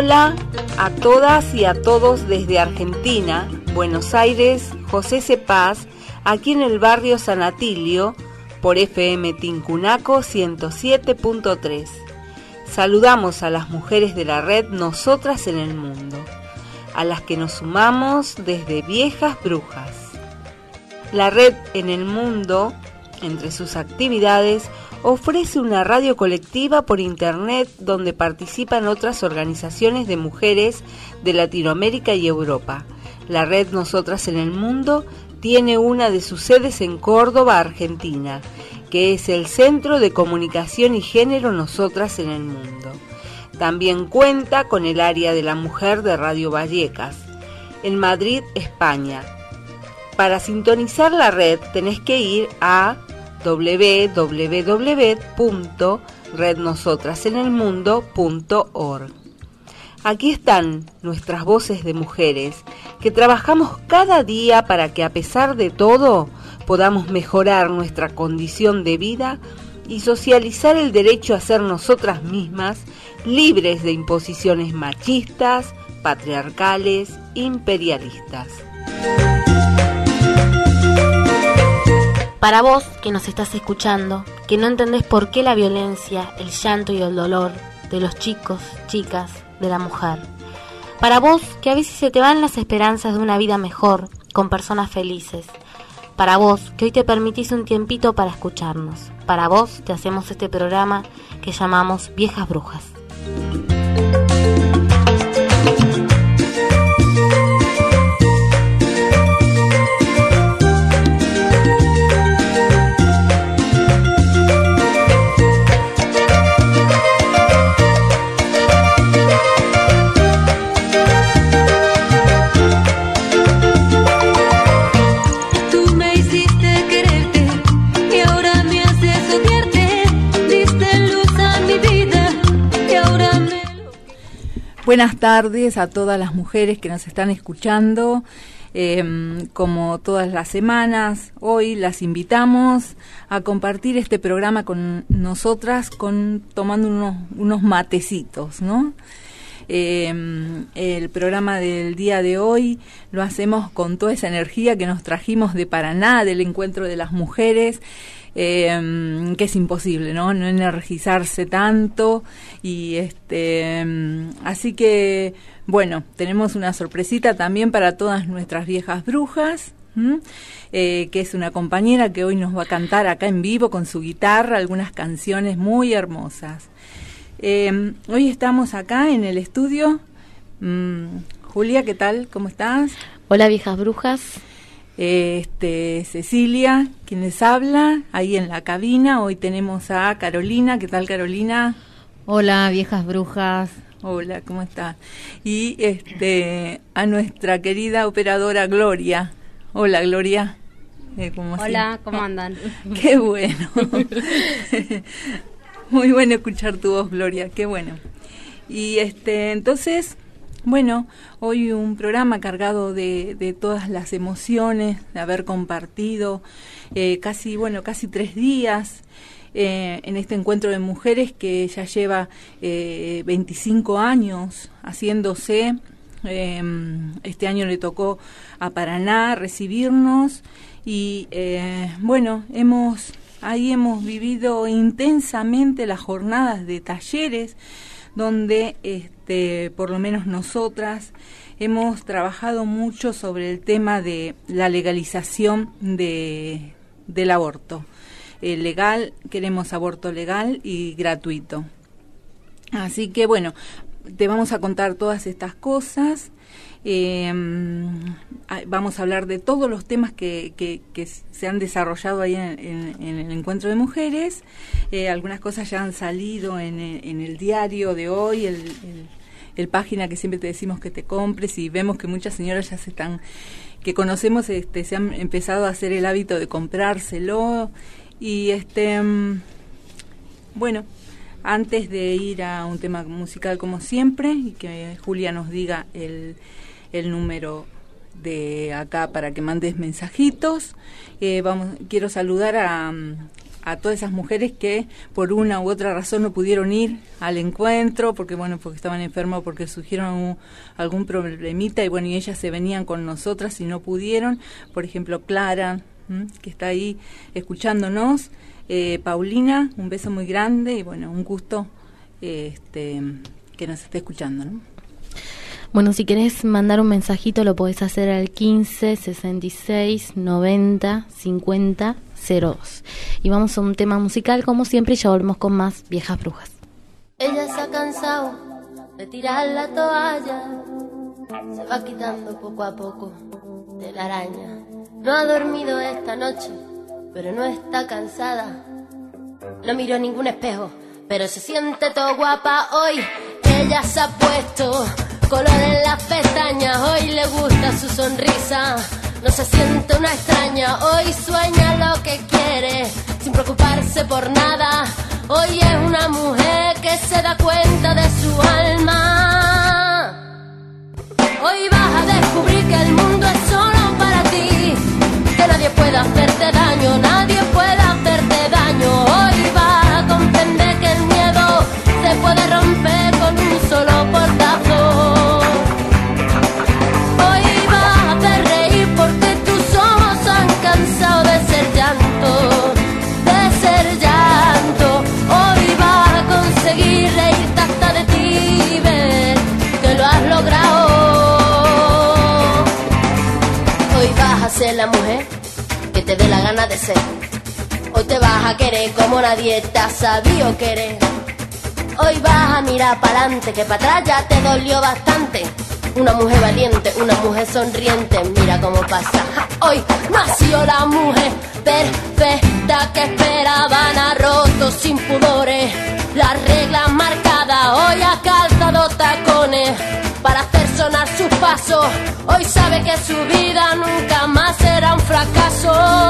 Hola a todas y a todos desde Argentina, Buenos Aires, José C. Paz, aquí en el barrio San Atilio, por FM Tincunaco 107.3. Saludamos a las mujeres de la red Nosotras en el Mundo, a las que nos sumamos desde Viejas Brujas. La red en el mundo, entre sus actividades, ofrece una radio colectiva por internet donde participan otras organizaciones de mujeres de Latinoamérica y Europa. La red Nosotras en el Mundo tiene una de sus sedes en Córdoba, Argentina, que es el Centro de Comunicación y Género Nosotras en el Mundo. También cuenta con el área de la mujer de Radio Vallecas, en Madrid, España. Para sintonizar la red tenés que ir a www.rednosotrasenelmundo.org. Aquí están nuestras voces de mujeres que trabajamos cada día para que a pesar de todo podamos mejorar nuestra condición de vida y socializar el derecho a ser nosotras mismas, libres de imposiciones machistas, patriarcales, imperialistas. Para vos que nos estás escuchando, que no entendés por qué la violencia, el llanto y el dolor de los chicos, chicas, de la mujer. Para vos que a veces se te van las esperanzas de una vida mejor, con personas felices. Para vos que hoy te permitís un tiempito para escucharnos. Para vos te hacemos este programa que llamamos Viejas Brujas. Buenas tardes a todas las mujeres que nos están escuchando. Como todas las semanas, hoy las invitamos a compartir este programa con nosotras, tomando unos matecitos, ¿no? El programa del día de hoy lo hacemos con toda esa energía que nos trajimos de Paraná, del encuentro de las mujeres, que es imposible, no energizarse tanto, y así que bueno, tenemos una sorpresita también para todas nuestras viejas brujas, que es una compañera que hoy nos va a cantar acá en vivo con su guitarra algunas canciones muy hermosas. Hoy estamos acá en el estudio. Julia, ¿qué tal? ¿Cómo estás? Hola, viejas brujas. Cecilia, quien les habla, ahí en la cabina. Hoy tenemos a Carolina. ¿Qué tal, Carolina? Hola, viejas brujas. Hola, ¿cómo estás? Y a nuestra querida operadora Gloria. Hola, Gloria. Hola, ¿cómo andan? Qué bueno. Muy bueno escuchar tu voz, Gloria, qué bueno. Y entonces, bueno, hoy un programa cargado de todas las emociones, de haber compartido casi 3 días en este encuentro de mujeres que ya lleva 25 años haciéndose. Este año le tocó a Paraná recibirnos y bueno, hemos vivido intensamente las jornadas de talleres donde por lo menos nosotras hemos trabajado mucho sobre el tema de la legalización del aborto. Legal, queremos aborto legal y gratuito. Así que bueno, te vamos a contar todas estas cosas. Vamos a hablar de todos los temas que se han desarrollado ahí en el encuentro de mujeres. Algunas cosas ya han salido en el diario de hoy, el página que siempre te decimos que te compres, y vemos que muchas señoras ya que conocemos, se han empezado a hacer el hábito de comprárselo. Y bueno, antes de ir a un tema musical como siempre, y que Julia nos diga el número de acá para que mandes mensajitos. Quiero saludar a todas esas mujeres que por una u otra razón no pudieron ir al encuentro, porque estaban enfermas, porque surgieron algún problemita, y ellas se venían con nosotras y no pudieron. Por ejemplo, Clara, que está ahí escuchándonos, Paulina, un beso muy grande, y un gusto que nos esté escuchando, ¿no? Bueno, si querés mandar un mensajito lo podés hacer al 15 66 90 50 02. Y vamos a un tema musical como siempre y ya volvemos con más Viejas Brujas. Ella se ha cansado de tirar la toalla, se va quitando poco a poco de la araña. No ha dormido esta noche, pero no está cansada. No miró ningún espejo, pero se siente todo guapa hoy. Ella se ha puesto color en las pestañas, hoy le gusta su sonrisa. No se siente una extraña, hoy sueña lo que quiere, sin preocuparse por nada. Hoy es una mujer que se da cuenta de su alma. Hoy vas a descubrir que el mundo es solo para ti, que nadie puede hacerte daño, nadie puede hacerte daño. Hoy vas a comprender que el miedo se puede romper con un solo portazo. Cansado de ser llanto, hoy vas a conseguir reírte hasta de ti, ver que lo has logrado. Hoy vas a ser la mujer que te dé la gana de ser. Hoy te vas a querer como nadie te ha sabido querer. Hoy vas a mirar para adelante, que para atrás ya te dolió bastante. Una mujer valiente, una mujer sonriente, mira cómo pasa. Hoy nació la mujer perfecta que esperaban, ha roto sin pudores las reglas marcadas. Hoy ha calzado tacones para hacer sonar sus pasos. Hoy sabe que su vida nunca más será un fracaso.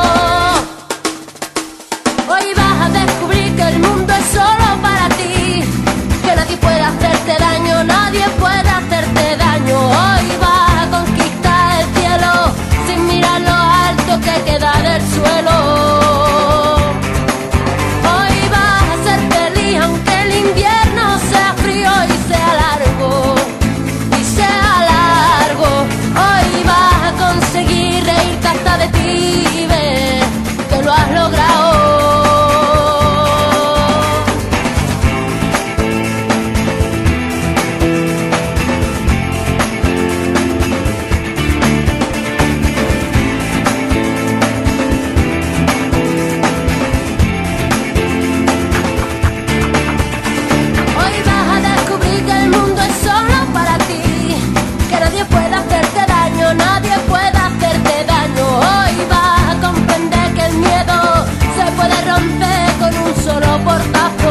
Hoy vas a descubrir que el mundo es solo para ti, que nadie puede hacerte daño, nadie puede hacerte daño. Hoy vas a conquistar el cielo sin mirar lo alto que queda del suelo. Hoy vas a ser feliz aunque el invierno sea frío y sea largo, Hoy vas a conseguir reírte hasta de ti y ver que lo has logrado. Nadie puede hacerte daño. Hoy vas a comprender que el miedo se puede romper con un solo portazo.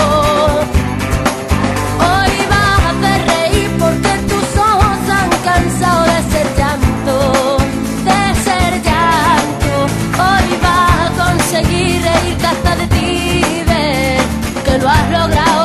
Hoy vas a hacer reír porque tus ojos han cansado de ser llanto, Hoy vas a conseguir reírte hasta de ti y ver que lo has logrado.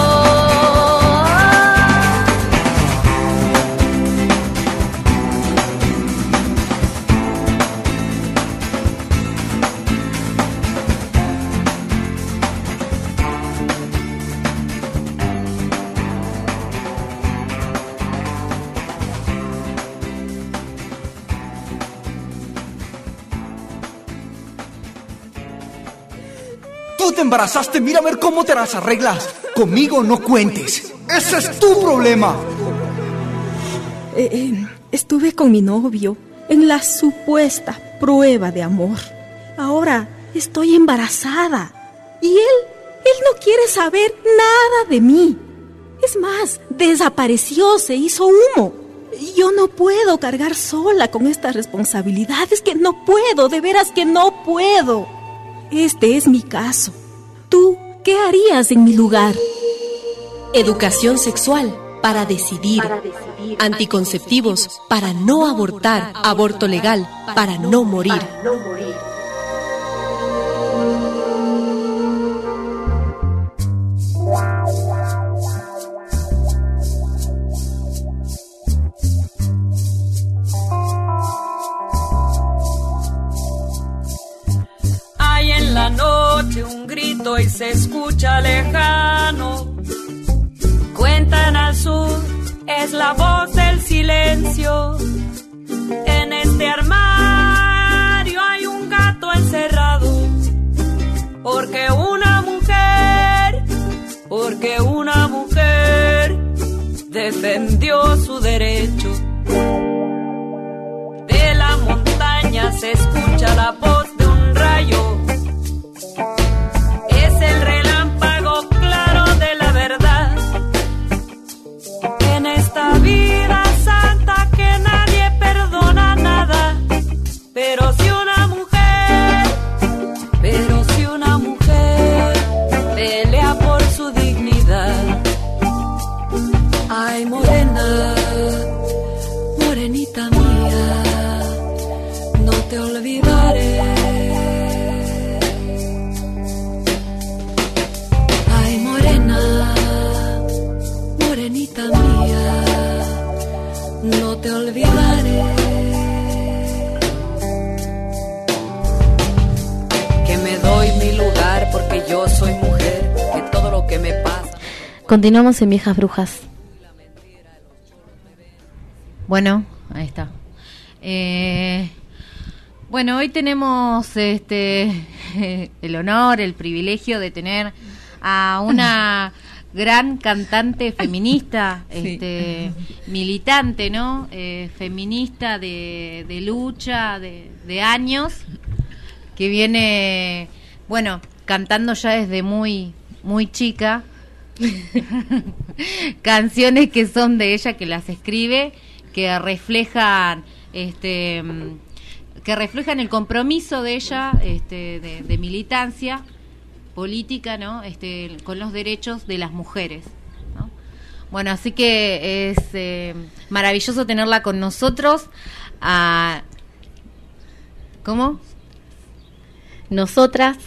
Tú te embarazaste, mira a ver cómo te las arreglas. Conmigo no cuentes. Ese es tu problema. Estuve con mi novio en la supuesta prueba de amor. Ahora estoy embarazada y él no quiere saber nada de mí. Es más, desapareció, se hizo humo. Yo no puedo cargar sola con estas responsabilidades, que no puedo, de veras que no puedo. Este es mi caso. ¿Tú qué harías en mi lugar? Educación sexual para decidir. Anticonceptivos para no abortar. Aborto legal para no morir. la noche un grito y se escucha lejano. Cuentan al sur, es la voz del silencio. En este armario hay un gato encerrado. Porque una mujer defendió su derecho. De la montaña se escucha la voz de un rayo. Es el relámpago claro de la verdad. En esta vida santa que nadie perdona nada. Pero si una mujer pelea por su dignidad. Ay, morena, morenita mía, no te olvidaré. Ay, morena, morenita mía, no te olvidaré. Que me doy mi lugar porque yo soy mujer, que todo lo que me pasa. Continuamos en Viejas Brujas. Bueno, ahí está. Bueno, hoy tenemos el honor, el privilegio de tener a una gran cantante feminista, sí. Militante, ¿no? Feminista de lucha, de años, que viene, bueno, cantando ya desde muy, muy chica. Canciones que son de ella, que las escribe, que reflejan el compromiso de ella de militancia política, ¿no? Con los derechos de las mujeres, ¿no? Bueno, así que es maravilloso tenerla con nosotros. ¿Cómo? Nosotras.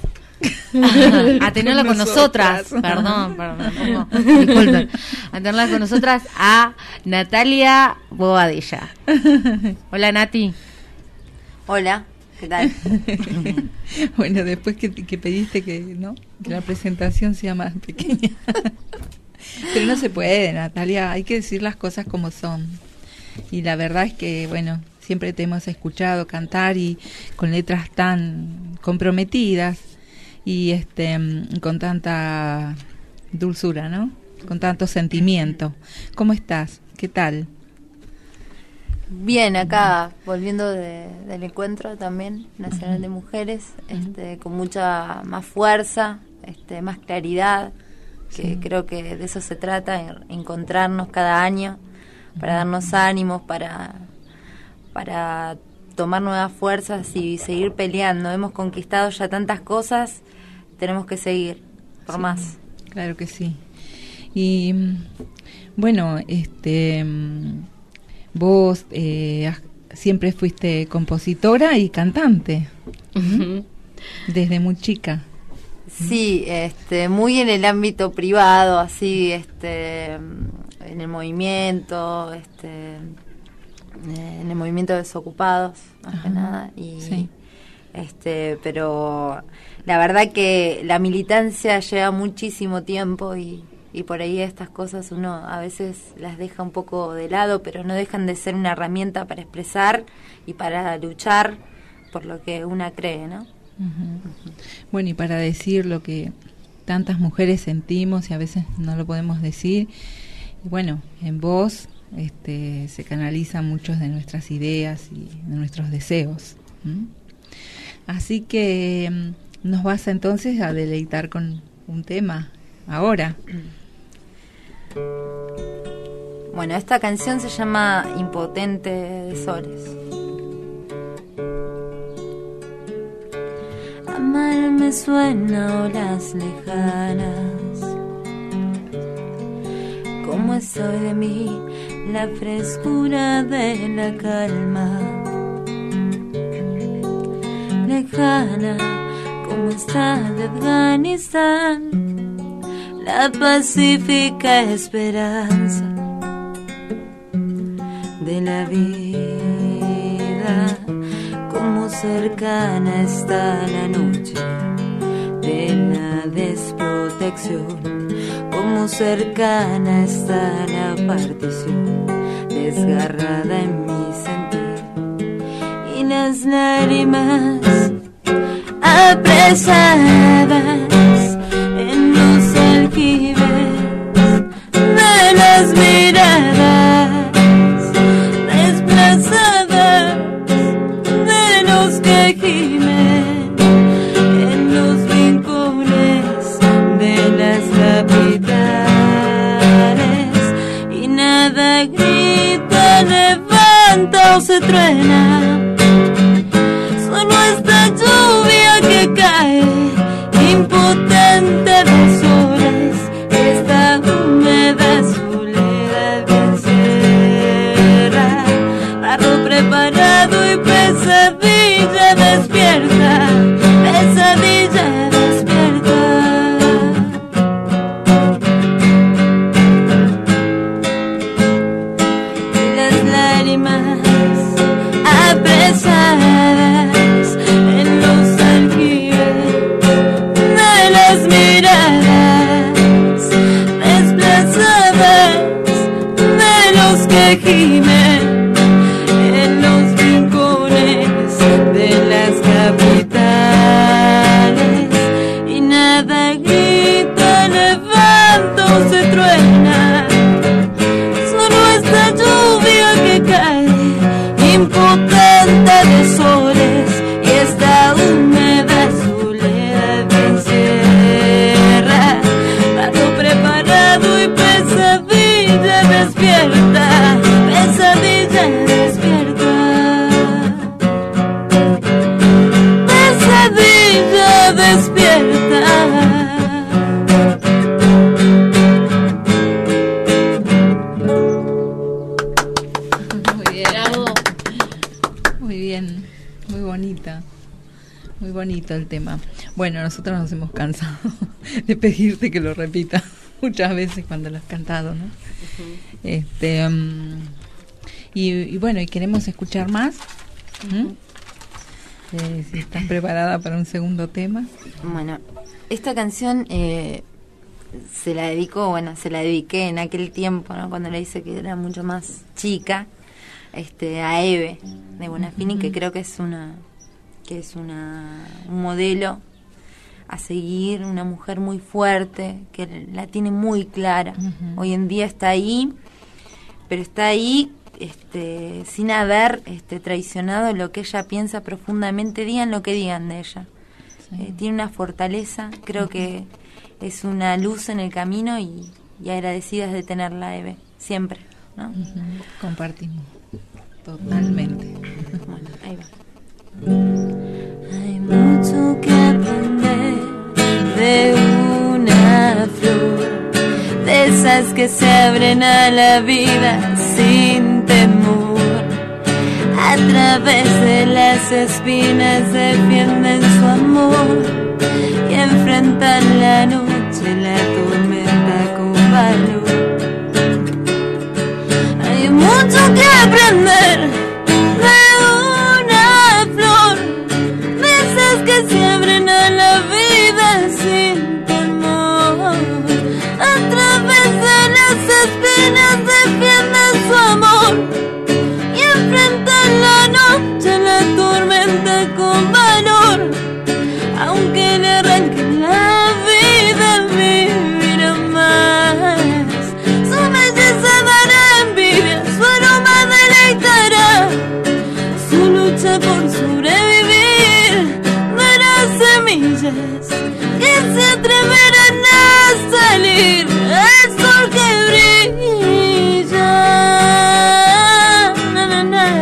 A tenerla con nosotras. Perdón. Disculpen. A tenerla con nosotras a Natalia Bobadilla. Hola, Nati. Hola, ¿qué tal? Bueno, después que pediste que la presentación sea más pequeña. Pero no se puede, Natalia, hay que decir las cosas como son. Y la verdad es que, bueno, siempre te hemos escuchado cantar y con letras tan comprometidas y con tanta dulzura, ¿no? Con tanto sentimiento. ¿Cómo estás? ¿Qué tal? Bien, acá volviendo del encuentro también nacional de mujeres, con mucha más fuerza, más claridad, que sí. Creo que de eso se trata, encontrarnos cada año para darnos ánimos, para tomar nuevas fuerzas y seguir peleando. Hemos conquistado ya tantas cosas, tenemos que seguir por sí, más. Claro que sí. Y bueno, vos siempre fuiste compositora y cantante, desde muy chica. Sí, muy en el ámbito privado, así, en el movimiento, en el movimiento de desocupados, más que nada, y sí. Pero la verdad que la militancia lleva muchísimo tiempo y por ahí estas cosas uno a veces las deja un poco de lado, pero no dejan de ser una herramienta para expresar y para luchar por lo que una cree, ¿no? Bueno, y para decir lo que tantas mujeres sentimos y a veces no lo podemos decir, bueno, en vos se canalizan muchos de nuestras ideas y de nuestros deseos. Así que nos vas entonces a deleitar con un tema ahora. Bueno, esta canción se llama Impotente de Soles. Amar me suena olas lejanas, como es hoy de mí la frescura de la calma, lejana como está de Afganistán la pacífica esperanza de la vida, como cercana está la noche elección, como cercana está la partición, desgarrada en mi sentir, y las lágrimas apresadas en los aljibes de las miradas, desplazadas de los que gimen en los rincones de las capitales, y nada grita, levanta o se truena, solo esta lluvia que cae impotente de soles, esta húmeda soledad que encierra barro preparado y pesadilla despierta, pesadilla despierta. Y las lágrimas apresadas en los aljibes de las miradas, desplazadas de los que gimen en los rincones de las capitales, y nada grita, levanta o se truena, solo esta lluvia que cae impotente de soles, y esta húmeda soledad que encierra barro preparado y pesadilla despierta, pesadilla despierta, pesadilla despierta. Muy bien. Bravo. Muy bien, muy bonita. Muy bonito el tema. Bueno, nosotros nos hemos cansado de pedirte que lo repita muchas veces cuando lo has cantado, ¿no? Y bueno, y queremos escuchar más. Si estás preparada para un segundo tema. Bueno, esta canción se la dediqué en aquel tiempo, ¿no? Cuando le hice que era mucho más chica, a Eve de Bonafini, que creo que es un modelo a seguir, una mujer muy fuerte, que la tiene muy clara. Hoy en día está ahí, pero está ahí sin haber traicionado lo que ella piensa profundamente, digan lo que digan de ella. Sí. Tiene una fortaleza, creo que es una luz en el camino, y agradecidas de tenerla, Eve, siempre, ¿no? Compartimos totalmente. Bueno, ahí va. Hay mucho que aprender de una flor, de esas que se abren a la vida sin temor. A través de las espinas defienden su amor y enfrentan la noche, la tormenta con valor. Hay mucho que aprender de una flor, de esas que se abren a la vida sin temor. A través de las espinas defienden su amor y enfrentan la noche, la tormenta con valor. Aunque le arranquen la vida, vivirá más. Su belleza dará envidia, su aroma deleitará. Su lucha por sobrevivir dará semillas que se atreverán a salir al sol que brilla. Na, na, na.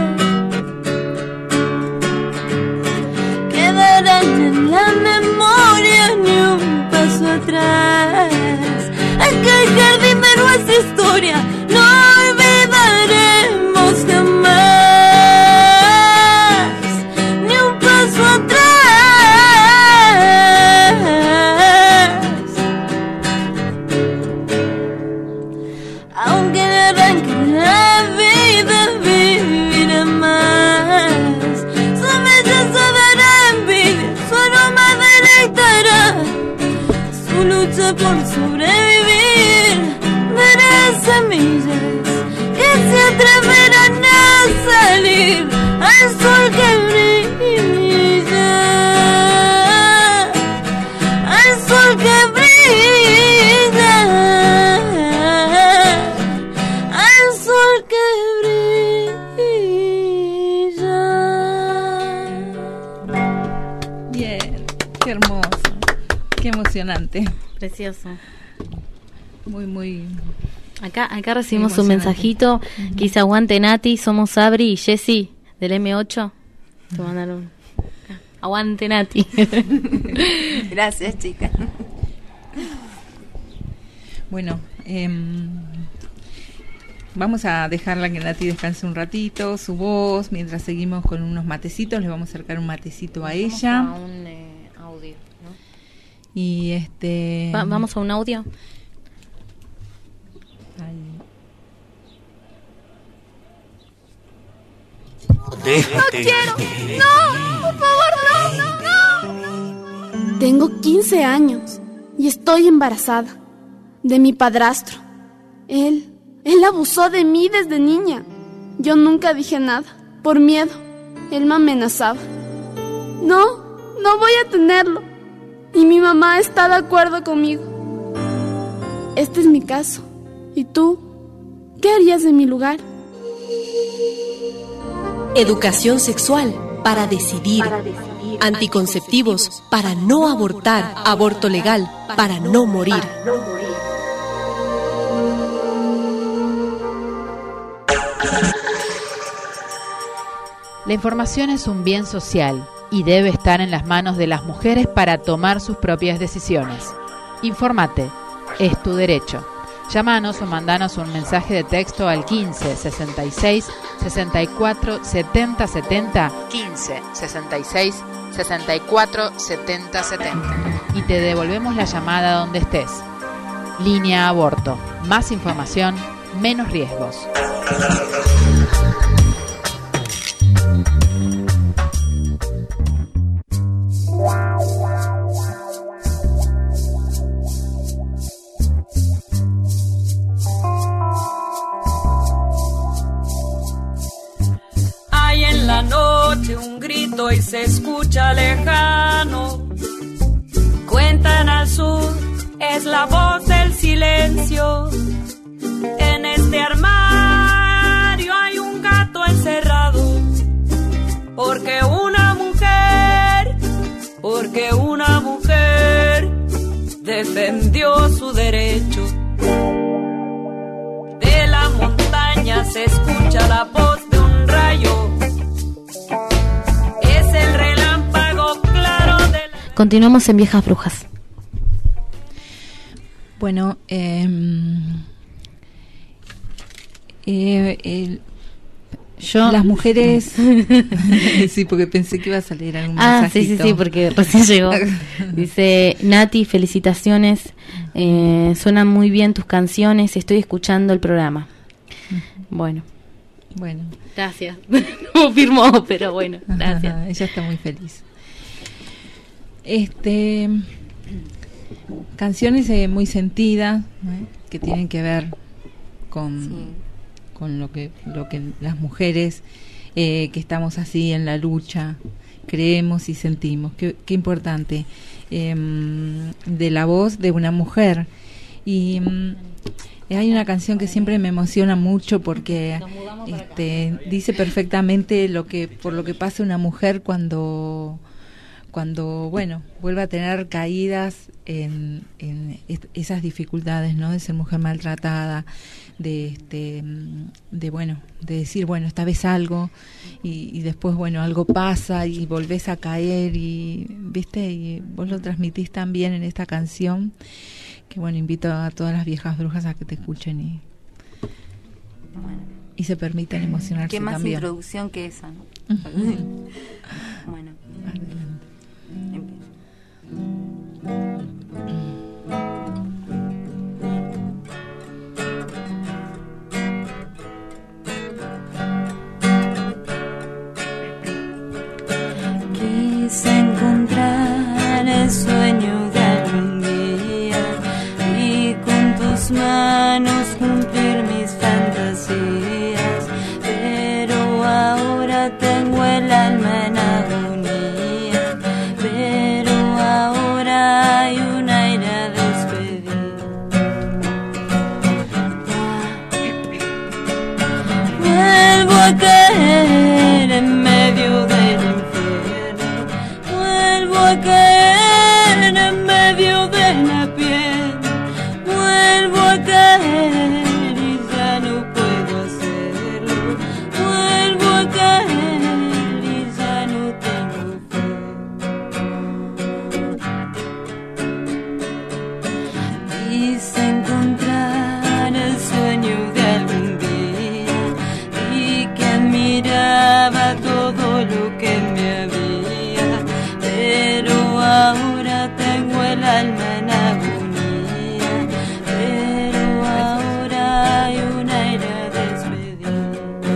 Quedarán en la memoria ni un paso atrás. Aquel jardín de nuestra historia no olvidaremos jamás, ni un paso atrás. Aunque le arranquen la vida, vivirá más. Su belleza dará envidia, su aroma deleitará. Su lucha lucha por sobrevivir, verás semillas que se atreverán a salir al sol que brilla, al sol que brilla, al sol que brilla. Bien, qué hermoso, qué emocionante. Precioso. Muy. Acá recibimos un mensajito que dice: aguante Nati, somos Abri y Jessy del M8. Te mandaron. Aguante Nati. Gracias, chicas. Bueno, vamos a dejarla que Nati descanse un ratito, su voz, mientras seguimos con unos matecitos. Le vamos a acercar un matecito a ella. Vamos a un audio, ¿no? Y vamos a un audio. ¡No quiero! ¡No! ¡Por favor, no! Tengo 15 años y estoy embarazada de mi padrastro. Él abusó de mí desde niña. Yo nunca dije nada, por miedo. Él me amenazaba. No voy a tenerlo. Y mi mamá está de acuerdo conmigo. Este es mi caso. ¿Y tú? ¿Qué harías en mi lugar? Educación sexual para decidir. Anticonceptivos para no abortar. Aborto legal para no morir. La información es un bien social y debe estar en las manos de las mujeres para tomar sus propias decisiones. Infórmate, es tu derecho. Llámanos o mandanos un mensaje de texto al 15 66 64 70 70 15 66 64 70 70 y te devolvemos la llamada donde estés. Línea Aborto. Más información, menos riesgos. Hay en la noche un grito y se escucha lejano. Cuentan al sur, es la voz del silencio. En este armario hay un gato encerrado. Porque una mujer defendió su derecho. De la montaña se escucha la voz de un rayo. Es el relámpago claro de la... Continuamos en Viejas Brujas. Bueno, las mujeres... sí, porque pensé que ibas a leer algún mensajito. Sí, porque recién llegó. Dice: Nati, felicitaciones, suenan muy bien tus canciones, estoy escuchando el programa. Bueno, gracias. No firmó, pero bueno, gracias. Ella está muy feliz. Canciones muy sentidas, ¿no? Que tienen que ver con lo que las mujeres que estamos así en la lucha creemos y sentimos. Qué importante, de la voz de una mujer. Y hay una canción que siempre me emociona mucho porque dice perfectamente por lo que pasa una mujer cuando vuelve a tener caídas en esas dificultades, ¿no? De ser mujer maltratada, de decir, esta vez algo y después, algo pasa y volvés a caer y vos lo transmitís también en esta canción, que invito a todas las viejas brujas a que te escuchen y se permitan emocionarse ¿Qué más también. Introducción que esa, ¿no? Bueno, quise encontrar el sueño de algún día a caer en medio de la piel, vuelvo a caer y ya no puedo hacerlo, vuelvo a caer y ya no tengo fe. Quise encontrar el sueño de algún día y que admiraba todo lo que me había, pero ahora tengo el alma en agonía, pero ahora hay una era despedida.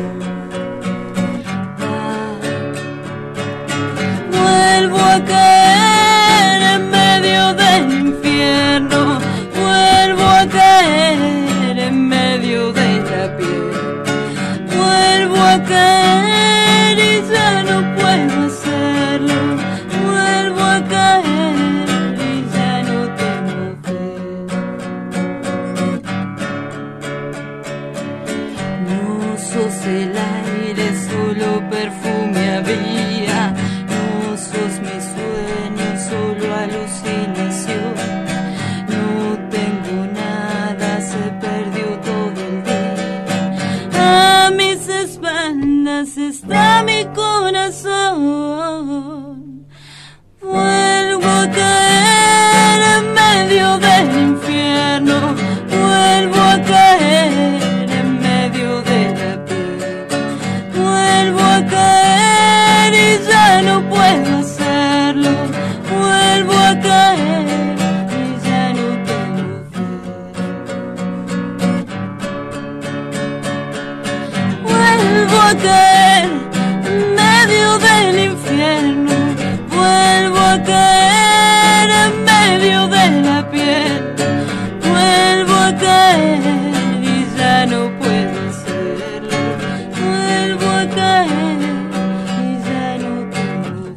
Vuelvo a caer en medio del infierno, vuelvo a caer en medio de la piel, vuelvo a caer y ya no puedo hacerlo, vuelvo a caer y ya no tengo fe. No sos el aire, solo perfume había, no sos mis sueños, solo alucinación. No tengo nada, se perdió todo el día. A mis espaldas está mi corazón. Vuelvo a caer en medio del infierno, vuelvo a caer en medio de la piel, vuelvo a caer y ya no puedo hacerlo, vuelvo a caer y ya no tengo fe. Vuelvo a caer en medio del infierno, vuelvo a caer en medio de la piel, vuelvo a caer y ya no puedo hacerlo, vuelvo a caer y ya no tengo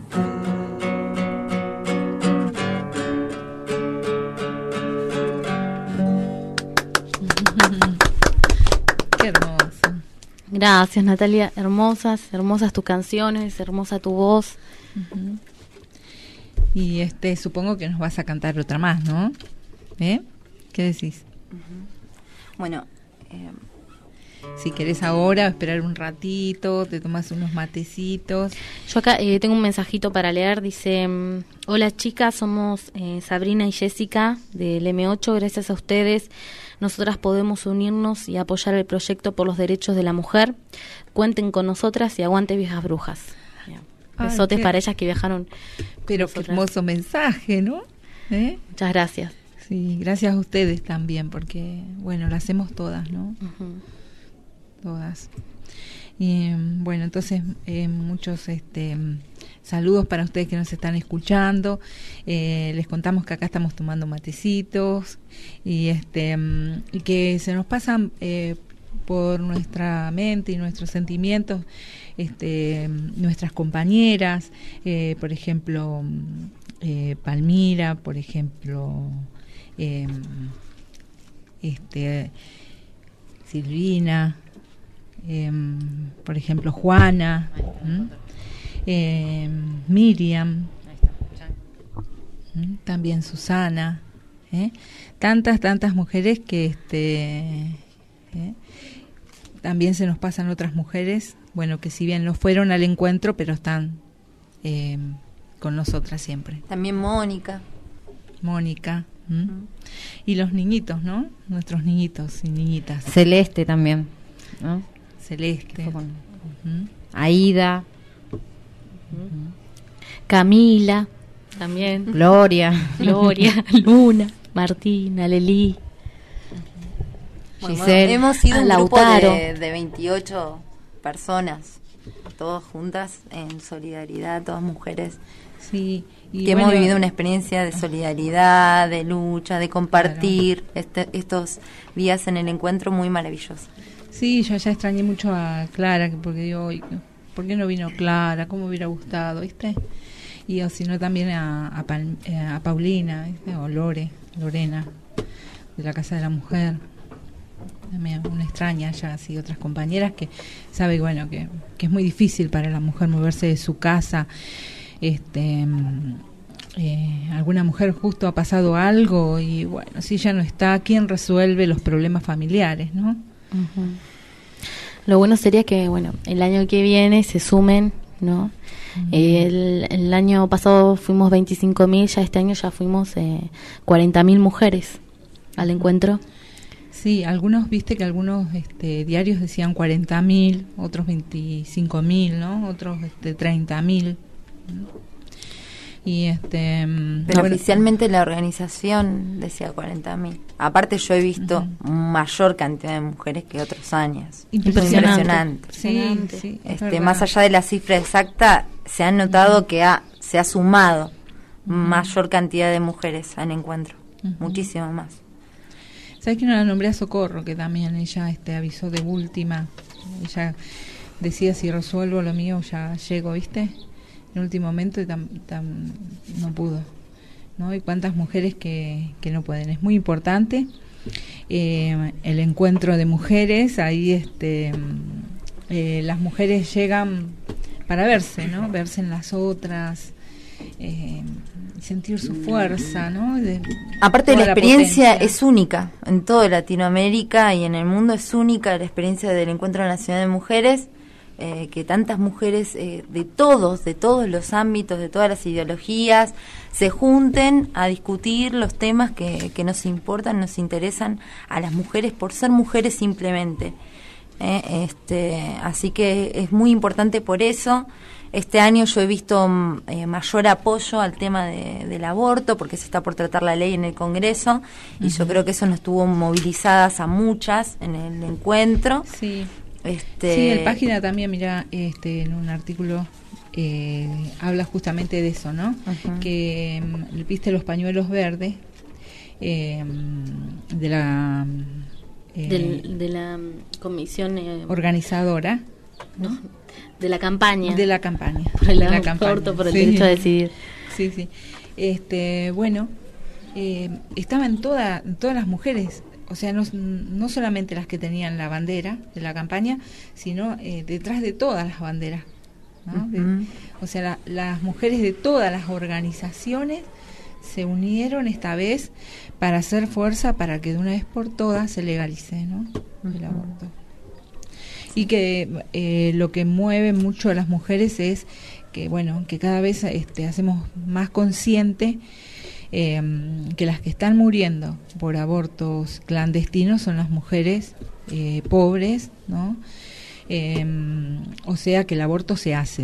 Qué hermoso. Gracias, Natalia. Hermosas tus canciones, hermosa tu voz. Uh-huh. Y supongo que nos vas a cantar otra más, ¿no? ¿Qué decís? Uh-huh. Bueno, si querés ahora esperar un ratito, te tomas unos matecitos. Yo acá tengo un mensajito para leer. Dice: hola chicas, somos Sabrina y Jessica del M8. Gracias a ustedes nosotras podemos unirnos y apoyar el proyecto por los derechos de la mujer. Cuenten con nosotras y aguante Viejas Brujas. Besotes para ellas que viajaron. Pero qué hermoso mensaje, ¿no? Muchas gracias. Sí, gracias a ustedes también, porque, bueno, lo hacemos todas, ¿no? Uh-huh. Todas. Y, bueno, entonces, muchos saludos para ustedes que nos están escuchando. Les contamos que acá estamos tomando matecitos y que se nos pasan por nuestra mente y nuestros sentimientos nuestras compañeras, por ejemplo, Palmira, por ejemplo, Silvina, por ejemplo, Juana, Miriam, también Susana, tantas mujeres que también se nos pasan otras mujeres, bueno, que si bien no fueron al encuentro, pero están con nosotras siempre. También Mónica. Y los niñitos, ¿no? Nuestros niñitos y niñitas. Celeste también, ¿no? Celeste. Aida. Camila, también. Gloria, Luna, Martina, Lelí. Giselle. Hemos sido un grupo de 28 personas, todas juntas en solidaridad, todas mujeres. Sí, y que hemos vivido una experiencia de solidaridad, de lucha, de compartir estos días en el encuentro muy maravillosos. Sí, yo ya extrañé mucho a Clara, porque digo, ¿por qué no vino Clara? ¿Cómo hubiera gustado? ¿Viste? Y o si no también a Paulina, ¿viste? O Lorena, de la Casa de la Mujer. También una extraña ya así otras compañeras que sabe, bueno, que es muy difícil para la mujer moverse de su casa alguna mujer justo ha pasado algo y bueno, si ya no está, ¿quién resuelve los problemas familiares, no? Uh-huh. Lo bueno sería que, bueno, el año que viene se sumen, ¿no? Uh-huh. El año pasado fuimos 25.000, ya este año ya fuimos 40.000 mujeres al encuentro. Sí, viste que algunos diarios decían 40.000, otros 25.000, ¿no? Otros 30.000. Y pero bueno, oficialmente la organización decía 40.000. Aparte yo he visto mayor cantidad de mujeres que otros años. Impresionante. Sí, más allá de la cifra exacta, se ha notado que se ha sumado mayor cantidad de mujeres al encuentro, muchísimo más. ¿Sabes que no la nombré a Socorro, que también ella avisó de última? Ella decía, si resuelvo lo mío ya llego, ¿viste? En último momento no pudo, ¿no? Y cuántas mujeres que no pueden. Es muy importante el encuentro de mujeres. Ahí las mujeres llegan para verse, ¿no? Verse en las otras, sentir su fuerza, ¿no? Aparte la experiencia es única en toda Latinoamérica y en el mundo, es única la experiencia del Encuentro Nacional de Mujeres. Que tantas mujeres de todos los ámbitos, de todas las ideologías, se junten a discutir los temas que nos importan, nos interesan a las mujeres por ser mujeres simplemente. Así que es muy importante por eso. Este año yo he visto mayor apoyo al tema del aborto, porque se está por tratar la ley en el Congreso, y yo creo que eso nos tuvo movilizadas a muchas en el encuentro. Sí. Sí, el Página también, mira, en un artículo habla justamente de eso, ¿no? Uh-huh. Que viste los pañuelos verdes de la de la comisión organizadora, ¿no? De la campaña por el aborto, por el derecho a decidir. Sí. Bueno, estaban todas las mujeres. O sea, no solamente las que tenían la bandera de la campaña, sino detrás de todas las banderas, ¿no? Uh-huh. O sea, las mujeres de todas las organizaciones se unieron esta vez para hacer fuerza para que de una vez por todas se legalice, ¿no? El aborto. Y que lo que mueve mucho a las mujeres es que, bueno, que cada vez hacemos más consciente que las que están muriendo por abortos clandestinos son las mujeres pobres, ¿no? O sea que el aborto se hace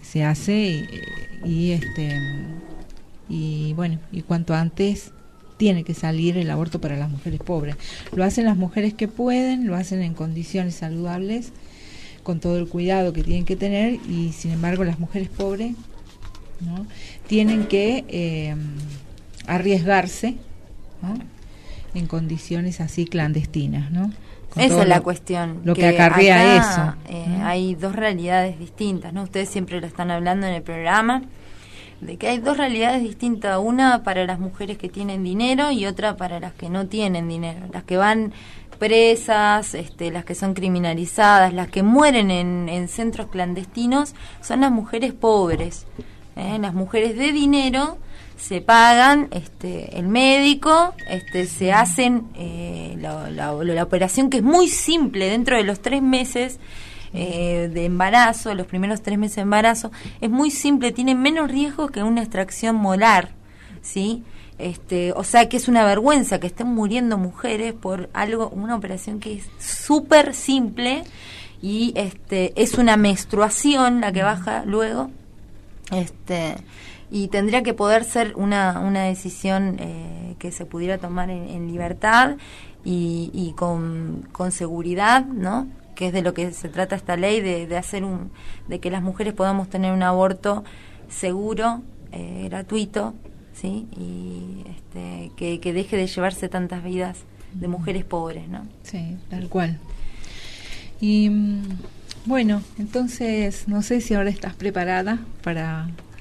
y bueno, y cuanto antes tiene que salir el aborto para las mujeres pobres. Lo hacen las mujeres que pueden, lo hacen en condiciones saludables, con todo el cuidado que tienen que tener, y sin embargo las mujeres pobres, ¿no? Tienen que arriesgarse, ¿no? En condiciones así clandestinas, ¿no? Con esa es la cuestión. Lo que acarrea acá, eso. Hay dos realidades distintas, ¿no? Ustedes siempre lo están hablando en el programa, de que hay dos realidades distintas, una para las mujeres que tienen dinero y otra para las que no tienen dinero, las que van presas, las que son criminalizadas, las que mueren en centros clandestinos, son las mujeres pobres. Las mujeres de dinero se pagan el médico, se hacen la operación, que es muy simple, dentro de los 3 meses de embarazo, los primeros 3 meses de embarazo, es muy simple, tiene menos riesgo que una extracción molar, ¿sí? O sea que es una vergüenza que estén muriendo mujeres por una operación que es súper simple, y es una menstruación la que baja luego, y tendría que poder ser una decisión que se pudiera tomar en libertad y con seguridad, ¿no? Que es de lo que se trata esta ley, de hacer de que las mujeres podamos tener un aborto seguro, gratuito, ¿sí? Y que deje de llevarse tantas vidas de mujeres pobres, ¿no? Sí, tal cual. Y bueno, entonces no sé si ahora estás preparada para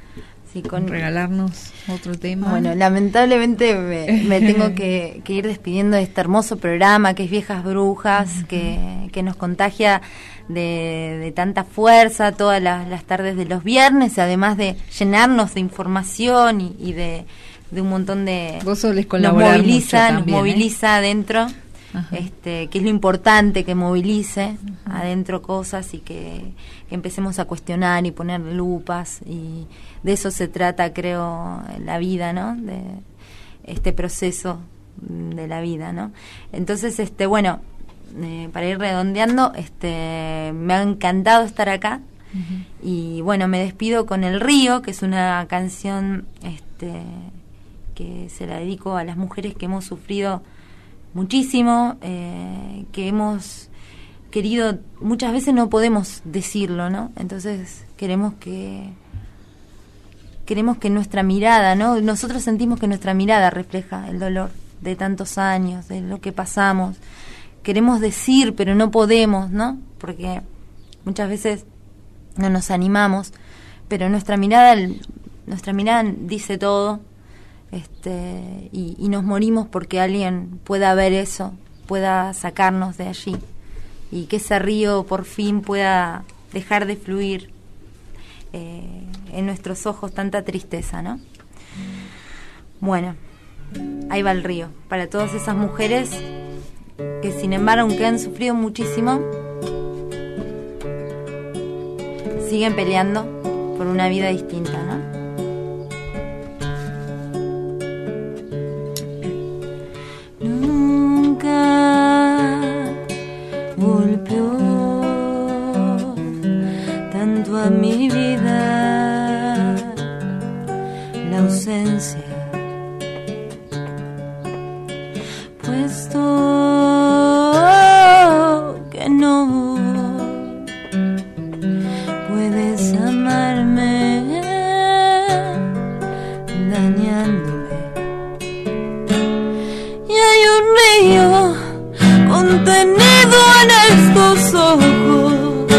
Sí, regalarnos otro tema. Bueno, lamentablemente me tengo que ir despidiendo de este hermoso programa que es Viejas Brujas, que nos contagia de tanta fuerza todas las tardes de los viernes, además de llenarnos de información y de un montón de... Vos solés colaborar mucho también, nos moviliza adentro, que es lo importante, que movilice adentro cosas y que empecemos a cuestionar y poner lupas, y de eso se trata, creo, la vida, ¿no? De este proceso de la vida, ¿no? Entonces, bueno, para ir redondeando, me ha encantado estar acá. Y bueno, me despido con El Río, que es una canción que se la dedico a las mujeres que hemos sufrido muchísimo, que hemos querido, muchas veces no podemos decirlo, ¿no? Entonces queremos que nuestra mirada, ¿no? Nosotros sentimos que nuestra mirada refleja el dolor de tantos años, de lo que pasamos. Queremos decir, pero no podemos, ¿no? Porque muchas veces no nos animamos, pero nuestra mirada dice todo, y nos morimos porque alguien pueda ver eso, pueda sacarnos de allí, y que ese río por fin pueda dejar de fluir en nuestros ojos tanta tristeza, ¿no? Bueno, ahí va el río, para todas esas mujeres que sin embargo, aunque han sufrido muchísimo, siguen peleando por una vida distinta, ¿no? Nunca golpeó tanto a mi vida la ausencia, puesto que no puedes amarme dañándome. Y hay un río contenido en estos ojos.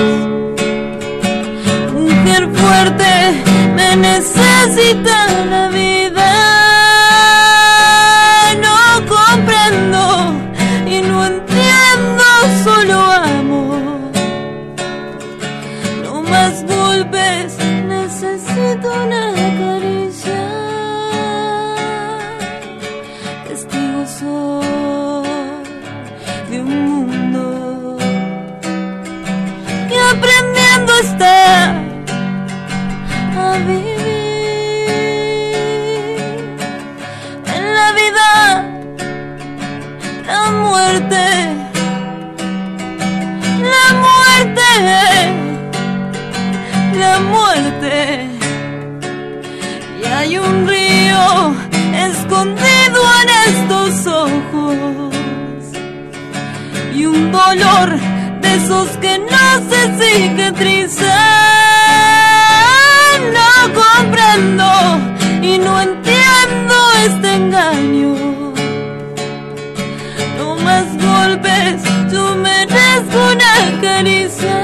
Mujer fuerte, me necesita la vida. No comprendo y no entiendo, solo amo. No más golpes, necesito una caricia. Testigo soy de un mundo que aprendiendo está a vivir. En la vida, la muerte, la muerte, la muerte. Y hay un río escondido en estos ojos, y un dolor de esos que no se cicatrizan. No comprendo y no entiendo este engaño. No más golpes, yo merezco una caricia.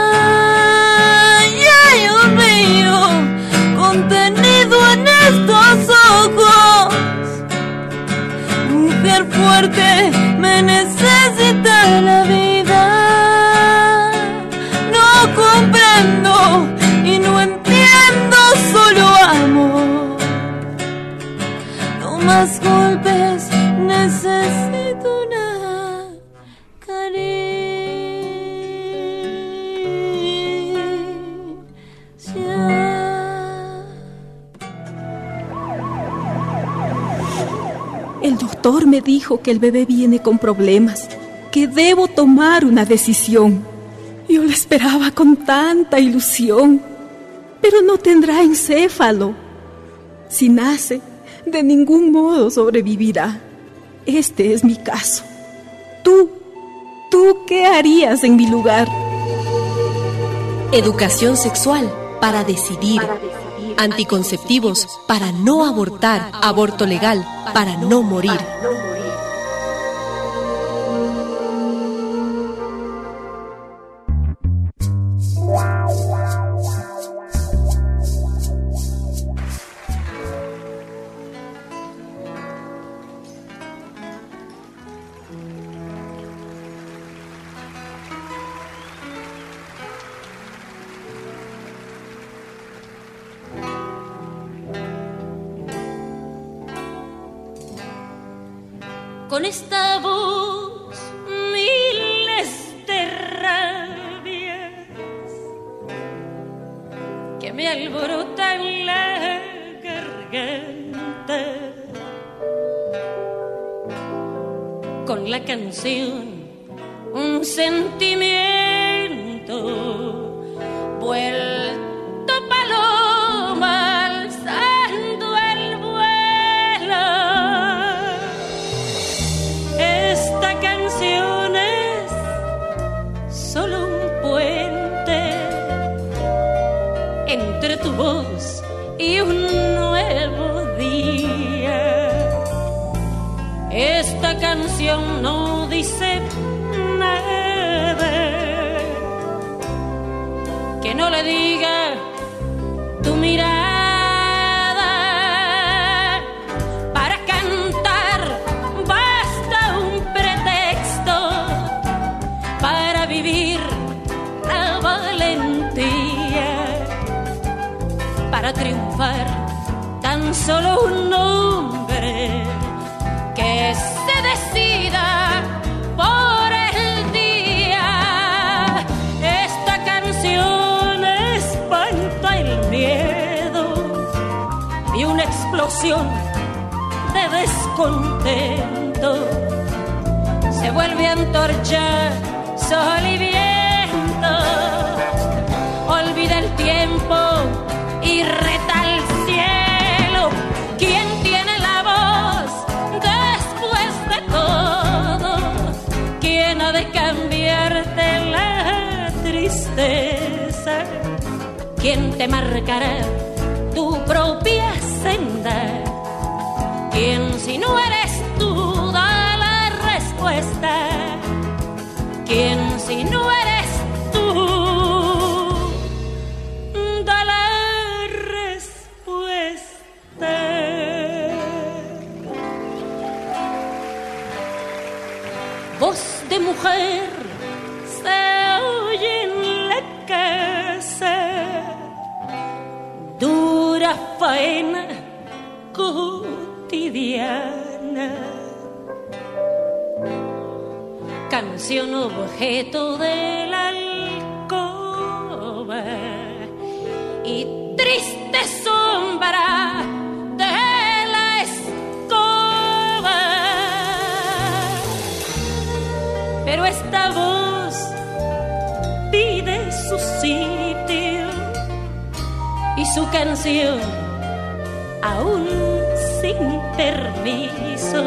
Y hay un río contenido en estos ojos. Mujer fuerte, me necesita la vida. No comprendo y no entiendo, solo amo. No más golpes, necesito una caricia. El doctor me dijo que el bebé viene con problemas, que debo tomar una decisión. Yo lo esperaba con tanta ilusión, pero no tendrá encéfalo. Si nace, de ningún modo sobrevivirá. Este es mi caso. ¿Tú qué harías en mi lugar? Educación sexual para decidir. Anticonceptivos para no abortar. Aborto legal para no morir. con esta voz miles de rabias que me alborotan la garganta, con la canción un sentimiento vuelto paloma alzando el vuelo. Esta canción es solo un puente entre tu voz y un nuevo día. Esta canción no dice nada que no le diga tu mirada. Para cantar basta un pretexto para vivir la valentía. Para triunfar tan solo un hombre que se decida por el día. Esta canción espanta el miedo y una explosión de descontento se vuelve antorcha, sol y viento. Olvida el tiempo y reta al cielo. ¿Quién tiene la voz después de todo? ¿Quién ha de cambiarte la tristeza? ¿Quién te marcará tu propia senda? ¿Quién si no eres tú da la respuesta? ¿Quién si no eres tú da la respuesta? Voz de mujer se oye en la casa, dura faena cotidiana, canción objeto de la alcoba y triste sombra de la escoba. Pero esta voz pide su sitio y su canción aún sin permiso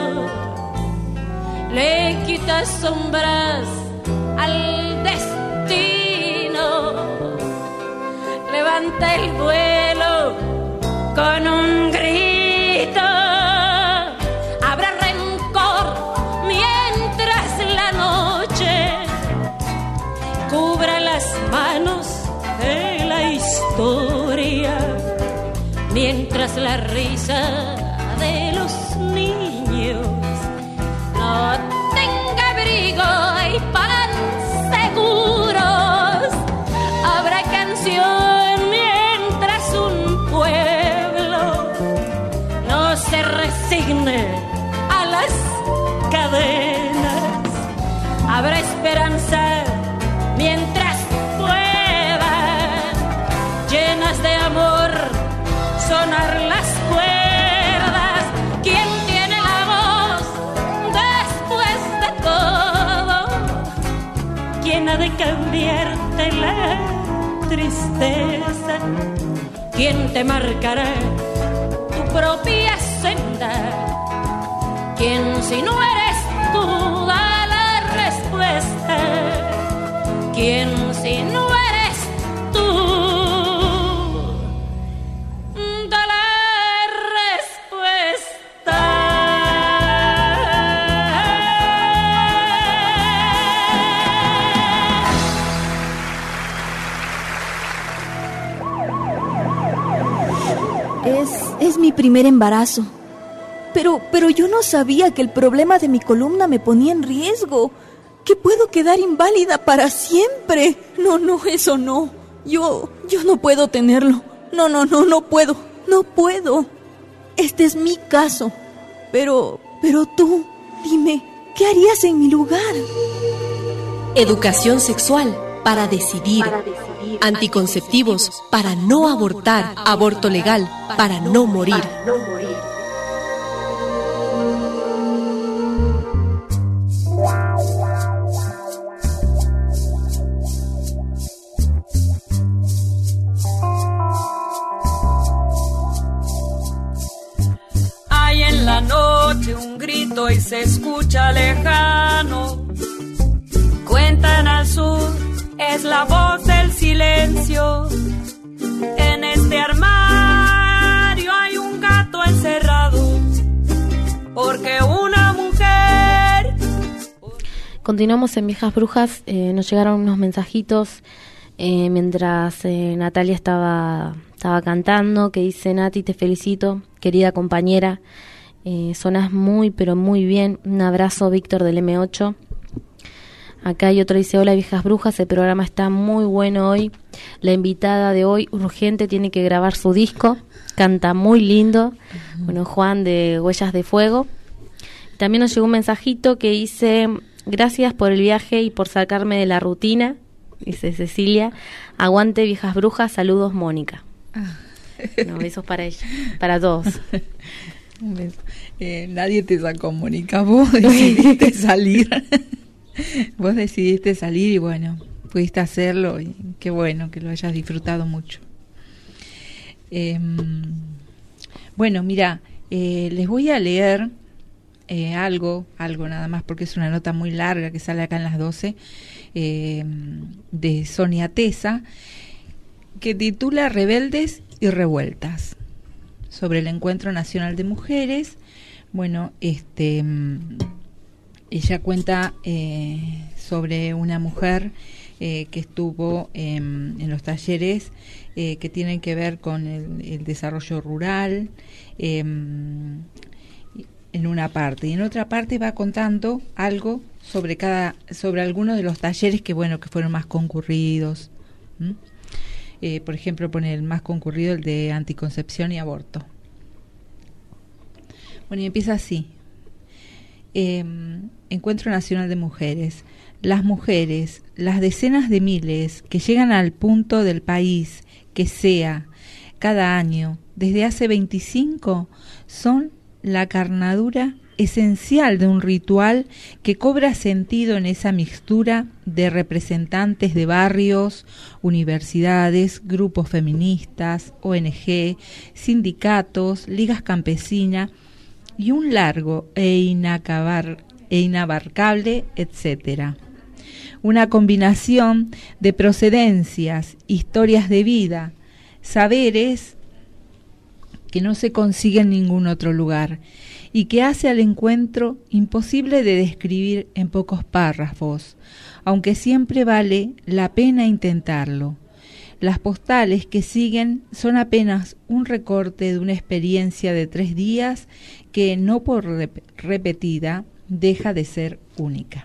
le quita sombras al destino, levanta el vuelo con un grito, habrá rencor mientras la noche cubra las manos de la historia, mientras la risa de los niños no tenga abrigo y pan seguros. Habrá canción mientras un pueblo no se resigne a las cadenas. Habrá esperanza mientras puedan, llenas de amor, sonar las cuerdas. ¿Quién tiene la voz después de todo? ¿Quién ha de cambiarte la tristeza? ¿Quién te marcará tu propia senda? ¿Quién si no eres tú da la respuesta? ¿Quién si no eres tú da la respuesta? Es mi primer embarazo. Pero yo no sabía que el problema de mi columna me ponía en riesgo. Que puedo quedar inválida para siempre. No, eso no. Yo no puedo tenerlo. No puedo. Este es mi caso. Pero tú, Dime, ¿qué harías en mi lugar? Educación sexual para decidir. Anticonceptivos para no abortar. Aborto legal para no morir. Hay en la noche un grito y se escucha lejano. Cuentan al sur, es la voz del silencio. En este armario hay un gato encerrado, porque una mujer... Continuamos en Viejas Brujas. Nos llegaron unos mensajitos mientras Natalia estaba cantando, que dice: Nati, te felicito, querida compañera, sonás muy pero muy bien. Un abrazo, Víctor del M8. Acá hay otro, dice: hola Viejas Brujas, el programa está muy bueno hoy. La invitada de hoy, urgente, tiene que grabar su disco, canta muy lindo. Bueno, Juan de Huellas de Fuego. También nos llegó un mensajito que dice: gracias por el viaje y por sacarme de la rutina, dice Cecilia. Aguante Viejas Brujas, saludos Mónica. Bueno, besos para ella, para todos. Un beso. Nadie te sacó, Mónica, vos decidiste salir. Vos decidiste salir y bueno, pudiste hacerlo y qué bueno que lo hayas disfrutado mucho. Bueno, mira, les voy a leer algo nada más, porque es una nota muy larga que sale acá en las 12, de Sonia Tesa, que titula Rebeldes y Revueltas, sobre el Encuentro Nacional de Mujeres. Bueno, ella cuenta sobre una mujer que estuvo en los talleres que tienen que ver con el desarrollo rural, en una parte, y en otra parte va contando algo sobre algunos de los talleres que fueron más concurridos. Por ejemplo, pone el más concurrido, el de anticoncepción y aborto. Bueno, y empieza así. Encuentro Nacional de Mujeres. Las mujeres, las decenas de miles que llegan al punto del país que sea cada año desde hace 25 son la carnadura esencial de un ritual que cobra sentido en esa mixtura de representantes de barrios, universidades, grupos feministas, ONG, sindicatos, ligas campesinas y un largo e inabarcable etcétera. Una combinación de procedencias, historias de vida, saberes que no se consigue en ningún otro lugar y que hace al encuentro imposible de describir en pocos párrafos, aunque siempre vale la pena intentarlo. Las postales que siguen son apenas un recorte de una experiencia de 3 días que, no por repetida, deja de ser única.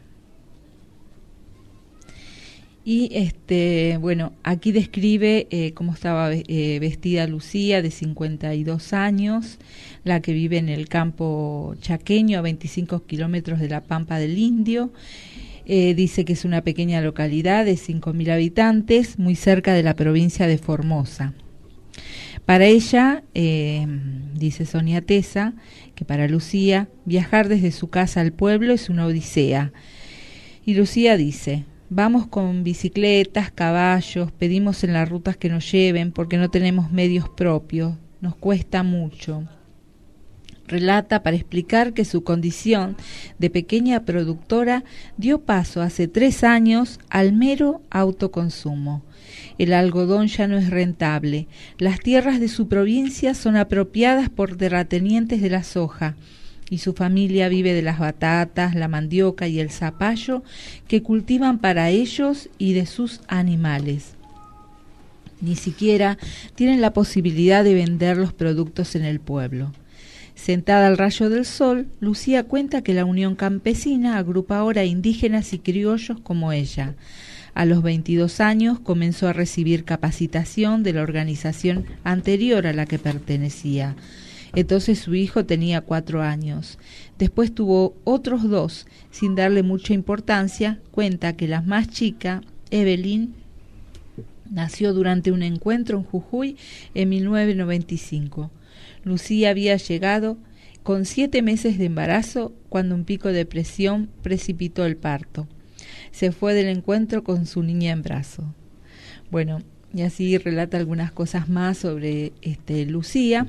Y aquí describe cómo estaba vestida Lucía, de 52 años, la que vive en el campo chaqueño, a 25 kilómetros de la Pampa del Indio. Dice que es una pequeña localidad de 5.000 habitantes, muy cerca de la provincia de Formosa. Para ella, dice Sonia Tesa, que para Lucía, viajar desde su casa al pueblo es una odisea. Y Lucía dice: vamos con bicicletas, caballos, pedimos en las rutas que nos lleven porque no tenemos medios propios, nos cuesta mucho. Relata para explicar que su condición de pequeña productora dio paso hace 3 años al mero autoconsumo. El algodón ya no es rentable, las tierras de su provincia son apropiadas por terratenientes de la soja, y su familia vive de las batatas, la mandioca y el zapallo que cultivan para ellos y de sus animales. Ni siquiera tienen la posibilidad de vender los productos en el pueblo. Sentada al rayo del sol, Lucía cuenta que la Unión Campesina agrupa ahora indígenas y criollos como ella. A los 22 años comenzó a recibir capacitación de la organización anterior a la que pertenecía. Entonces su hijo tenía 4 años. Después tuvo otros 2, sin darle mucha importancia. Cuenta que la más chica, Evelyn, nació durante un encuentro en Jujuy en 1995. Lucía había llegado con 7 meses de embarazo cuando un pico de presión precipitó el parto. Se fue del encuentro con su niña en brazo. Bueno, y así relata algunas cosas más sobre Lucía.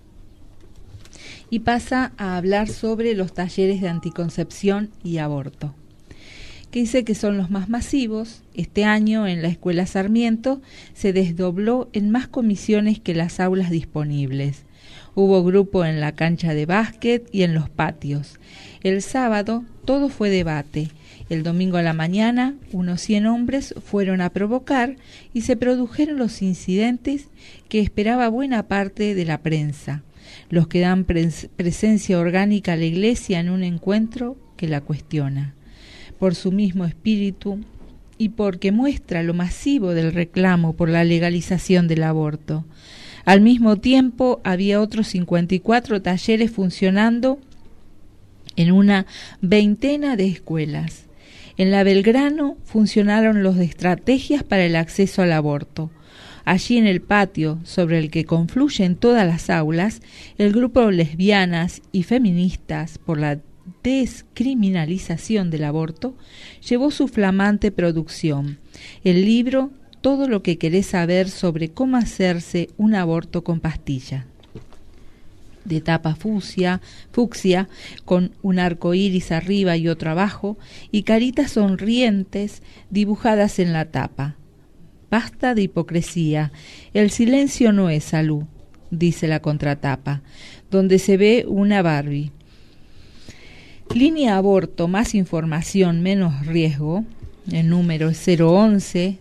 Y pasa a hablar sobre los talleres de anticoncepción y aborto, que dice que son los más masivos. Este año en la Escuela Sarmiento se desdobló en más comisiones que las aulas disponibles. Hubo grupo en la cancha de básquet y en los patios. El sábado todo fue debate. El domingo a la mañana unos 100 hombres fueron a provocar y se produjeron los incidentes que esperaba buena parte de la prensa, los que dan presencia orgánica a la Iglesia en un encuentro que la cuestiona. Por su mismo espíritu y porque muestra lo masivo del reclamo por la legalización del aborto. Al mismo tiempo había otros 54 talleres funcionando en una 20 de escuelas. En la Belgrano funcionaron los de estrategias para el acceso al aborto. Allí en el patio, sobre el que confluyen todas las aulas, el grupo Lesbianas y Feministas por la Descriminalización del Aborto llevó su flamante producción, el libro Todo lo que querés saber sobre cómo hacerse un aborto con pastilla, de tapa fucsia, con un arco iris arriba y otro abajo, y caritas sonrientes dibujadas en la tapa. Basta de hipocresía, el silencio no es salud, dice la contratapa, donde se ve una Barbie. Línea Aborto, más información, menos riesgo. El número es 011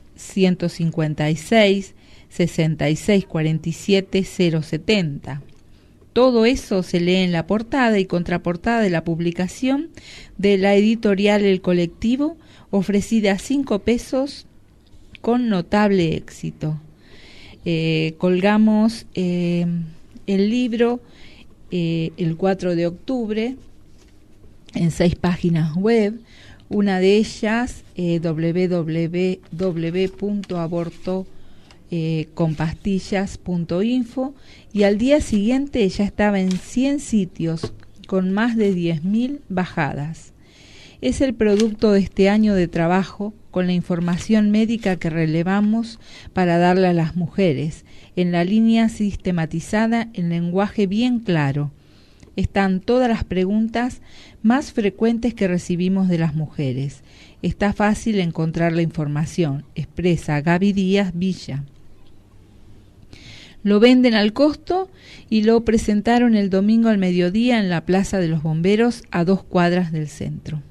156 66 47 070. Todo eso se lee en la portada y contraportada de la publicación de la editorial El Colectivo, ofrecida a 5 pesos con notable éxito. Colgamos el libro el 4 de octubre en 6 páginas web, una de ellas www.abortoconpastillas.info, y al día siguiente ya estaba en 100 sitios con más de 10.000 bajadas. Es el producto de este año de trabajo con la información médica que relevamos para darle a las mujeres, en la línea sistematizada en lenguaje bien claro. Están todas las preguntas más frecuentes que recibimos de las mujeres. Está fácil encontrar la información, expresa Gaby Díaz Villa. Lo venden al costo y lo presentaron el domingo al mediodía en la Plaza de los Bomberos, a 2 cuadras del centro.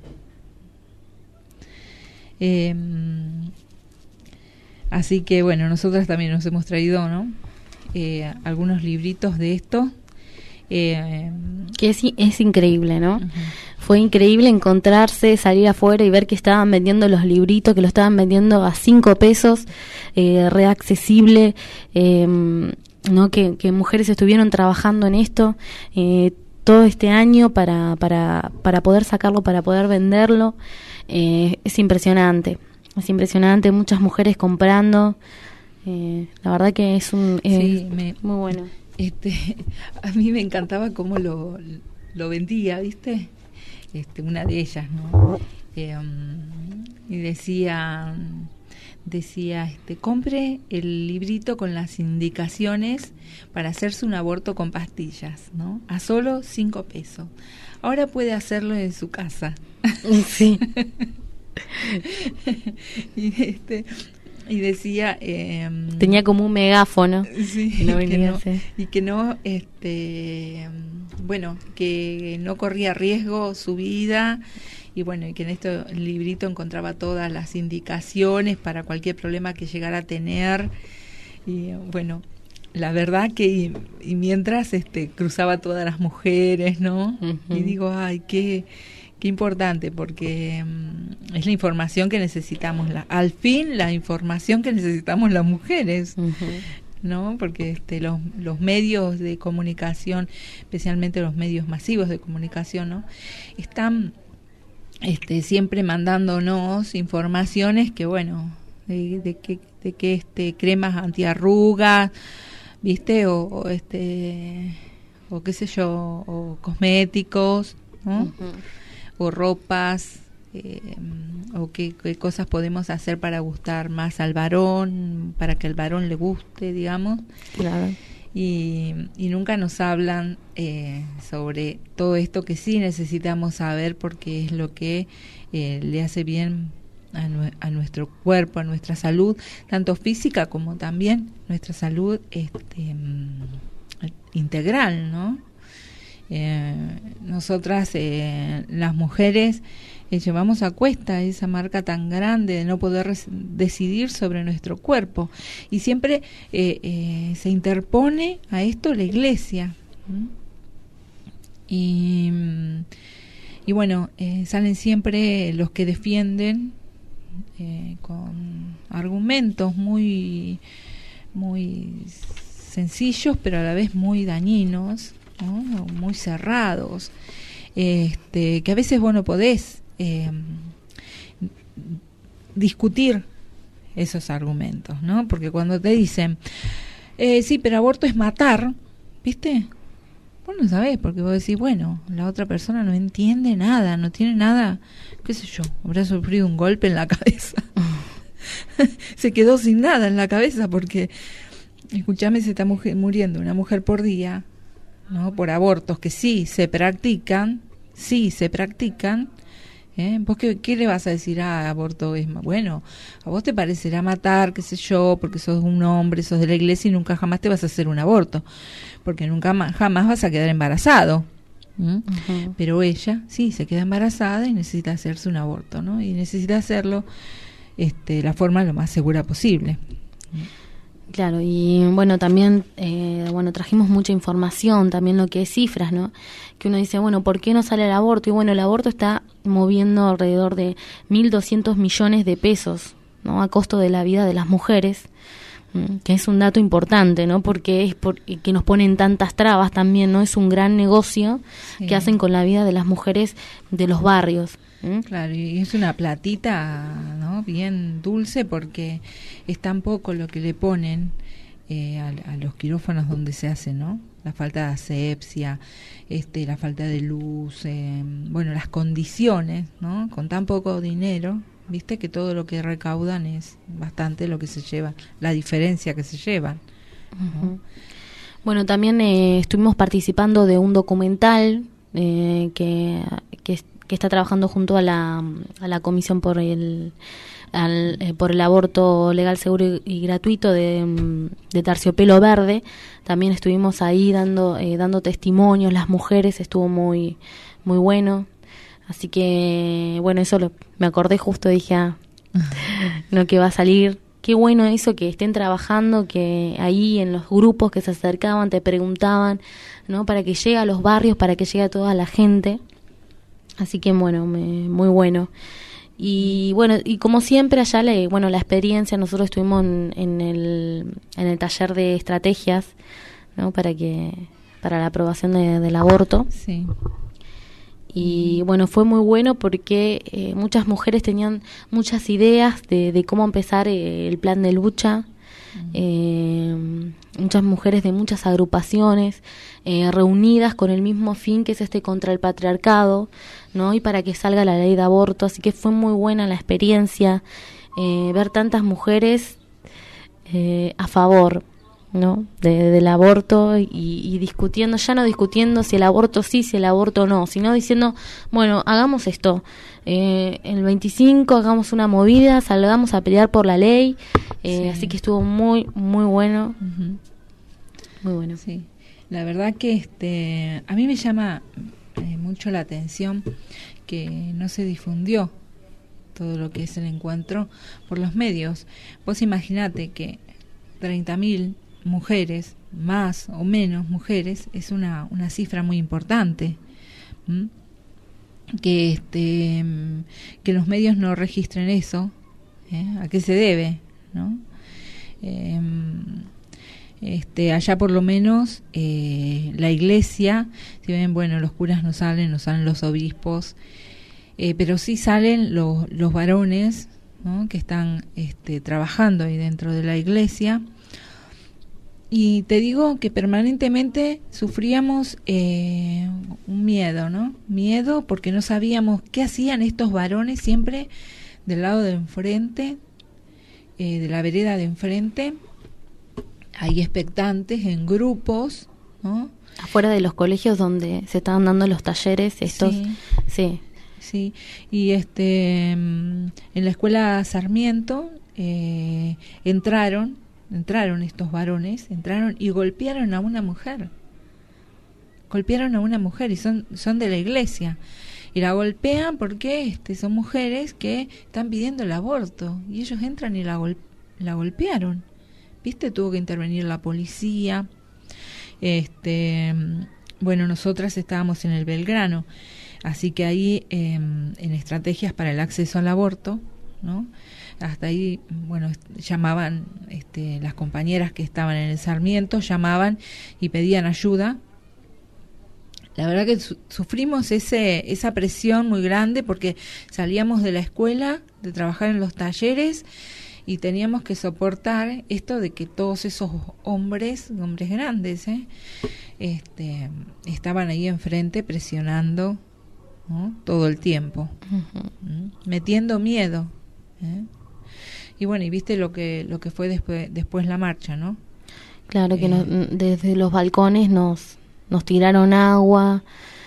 Así que bueno, nosotras también nos hemos traído, ¿no? Algunos libritos de esto. Que es increíble, ¿no? Uh-huh. Fue increíble encontrarse, salir afuera y ver que estaban vendiendo los libritos, que lo estaban vendiendo a 5 pesos, re accesible, ¿no? Que mujeres estuvieron trabajando en esto todo este año para poder sacarlo, para poder venderlo. Es impresionante, muchas mujeres comprando. La verdad que es muy bueno. A mí me encantaba cómo lo vendía, ¿viste? Una de ellas, ¿no? Y decía, compre el librito con las indicaciones para hacerse un aborto con pastillas, ¿no? A solo 5 pesos. Ahora puede hacerlo en su casa. Sí. Y decía tenía como un megáfono. Sí, que no corría riesgo su vida, y bueno, y que en este librito encontraba todas las indicaciones para cualquier problema que llegara a tener. Y bueno, la verdad que y mientras cruzaba todas las mujeres, ¿no? Uh-huh. Y digo, ay, qué importante, porque es la información que necesitamos, al fin la información que necesitamos las mujeres. Uh-huh. ¿no? Porque los medios de comunicación, especialmente los medios masivos de comunicación, ¿no? Están siempre mandándonos informaciones que, bueno, de que cremas antiarrugas, ¿viste? O qué sé yo, o cosméticos, ¿no? Uh-huh. O ropas, o qué cosas podemos hacer para gustar más al varón, para que al varón le guste, digamos. Claro. Y nunca nos hablan sobre todo esto que sí necesitamos saber, porque es lo que le hace bien a nuestro cuerpo, a nuestra salud, tanto física como también nuestra salud integral, ¿no? Nosotras, las mujeres, llevamos a cuesta esa marca tan grande de no poder decidir sobre nuestro cuerpo, y siempre se interpone a esto la Iglesia. Y bueno, salen siempre los que defienden con argumentos muy sencillos, pero a la vez muy dañinos, ¿no? Muy cerrados, que a veces vos no podés discutir esos argumentos, ¿no? Porque cuando te dicen sí, pero aborto es matar, ¿viste? Vos no sabés, porque vos decís, bueno, la otra persona no entiende nada, no tiene nada, qué sé yo, habrá sufrido un golpe en la cabeza. Se quedó sin nada en la cabeza, porque escuchame, se está muriendo una mujer por día, ¿no? Por abortos que sí se practican. ¿Vos qué le vas a decir? Aborto es más bueno, a vos te parecerá matar, qué sé yo, porque sos un hombre, sos de la Iglesia, y nunca jamás te vas a hacer un aborto, porque nunca jamás vas a quedar embarazado. Uh-huh. Pero ella sí se queda embarazada y necesita hacerse un aborto, ¿no? Y necesita hacerlo la forma lo más segura posible. Claro, y bueno, también trajimos mucha información, también lo que es cifras, ¿no? Que uno dice, bueno, ¿por qué no sale el aborto? Y bueno, el aborto está moviendo alrededor de 1.200 millones de pesos, ¿no? A costo de la vida de las mujeres, que es un dato importante, ¿no? Porque es que nos ponen tantas trabas también, ¿no? Es un gran negocio que hacen con la vida de las mujeres de los barrios. Claro, y es una platita, ¿no? Bien dulce, porque es tan poco lo que le ponen a los quirófanos donde se hace, ¿no? La falta de asepsia, la falta de luz, bueno, las condiciones, ¿no? Con tan poco dinero, viste que todo lo que recaudan es bastante lo que se lleva, la diferencia que se llevan, ¿no? Uh-huh. Bueno, también estuvimos participando de un documental que está trabajando junto a la Comisión por el aborto legal, seguro y gratuito de Terciopelo Verde. También estuvimos ahí dando testimonios, las mujeres, estuvo muy muy bueno. Así que, bueno, eso me acordé justo, dije, no, que va a salir. Qué bueno eso, que estén trabajando, que ahí en los grupos que se acercaban te preguntaban, ¿no? Para que llegue a los barrios, para que llegue a toda la gente. Así que bueno, muy bueno. Y bueno, y como siempre allá, la experiencia, nosotros estuvimos en el taller de estrategias, ¿no? Para la aprobación del aborto. Sí. Y bueno, fue muy bueno porque muchas mujeres tenían muchas ideas de cómo empezar el plan de lucha. Muchas mujeres de muchas agrupaciones reunidas con el mismo fin, que es contra el patriarcado, ¿no? Y para que salga la ley de aborto. Así que fue muy buena la experiencia, ver tantas mujeres a favor, ¿no? del aborto, y discutiendo, ya no discutiendo si el aborto sí, si el aborto no, sino diciendo, bueno, hagamos esto, el 25 hagamos una movida, salgamos a pelear por la ley. Sí. Así que estuvo muy muy bueno. Uh-huh. Muy bueno. Sí, la verdad que a mí me llama mucho la atención que no se difundió todo lo que es el encuentro por los medios. Vos imaginate que 30.000 mujeres, más o menos mujeres, es una cifra muy importante. Que los medios no registren eso, ¿a qué se debe? ¿No? allá por lo menos la iglesia, si ven, bueno, los curas no salen los obispos, pero sí salen los varones, ¿no?, que están trabajando ahí dentro de la iglesia. Y te digo que permanentemente sufríamos un miedo, ¿no? Miedo porque no sabíamos qué hacían estos varones siempre del lado de enfrente, de la vereda de enfrente, ahí expectantes en grupos, ¿no? Afuera de los colegios donde se estaban dando los talleres estos. Sí. Sí. Y en la escuela Sarmiento entraron estos varones, entraron y golpearon a una mujer. Y son de la iglesia. Y la golpean porque son mujeres que están pidiendo el aborto. Y ellos entran y la golpearon. ¿Viste? Tuvo que intervenir la policía. Bueno, nosotras estábamos en el Belgrano. Así que ahí, en estrategias para el acceso al aborto, ¿no?, hasta ahí, bueno, llamaban, las compañeras que estaban en el Sarmiento, llamaban y pedían ayuda. La verdad que sufrimos esa presión muy grande porque salíamos de la escuela, de trabajar en los talleres, y teníamos que soportar esto de que todos esos hombres grandes, estaban ahí enfrente presionando, ¿no?, todo el tiempo, metiendo miedo, Y bueno, y viste lo que fue después la marcha, ¿no? Claro, que desde los balcones nos tiraron agua.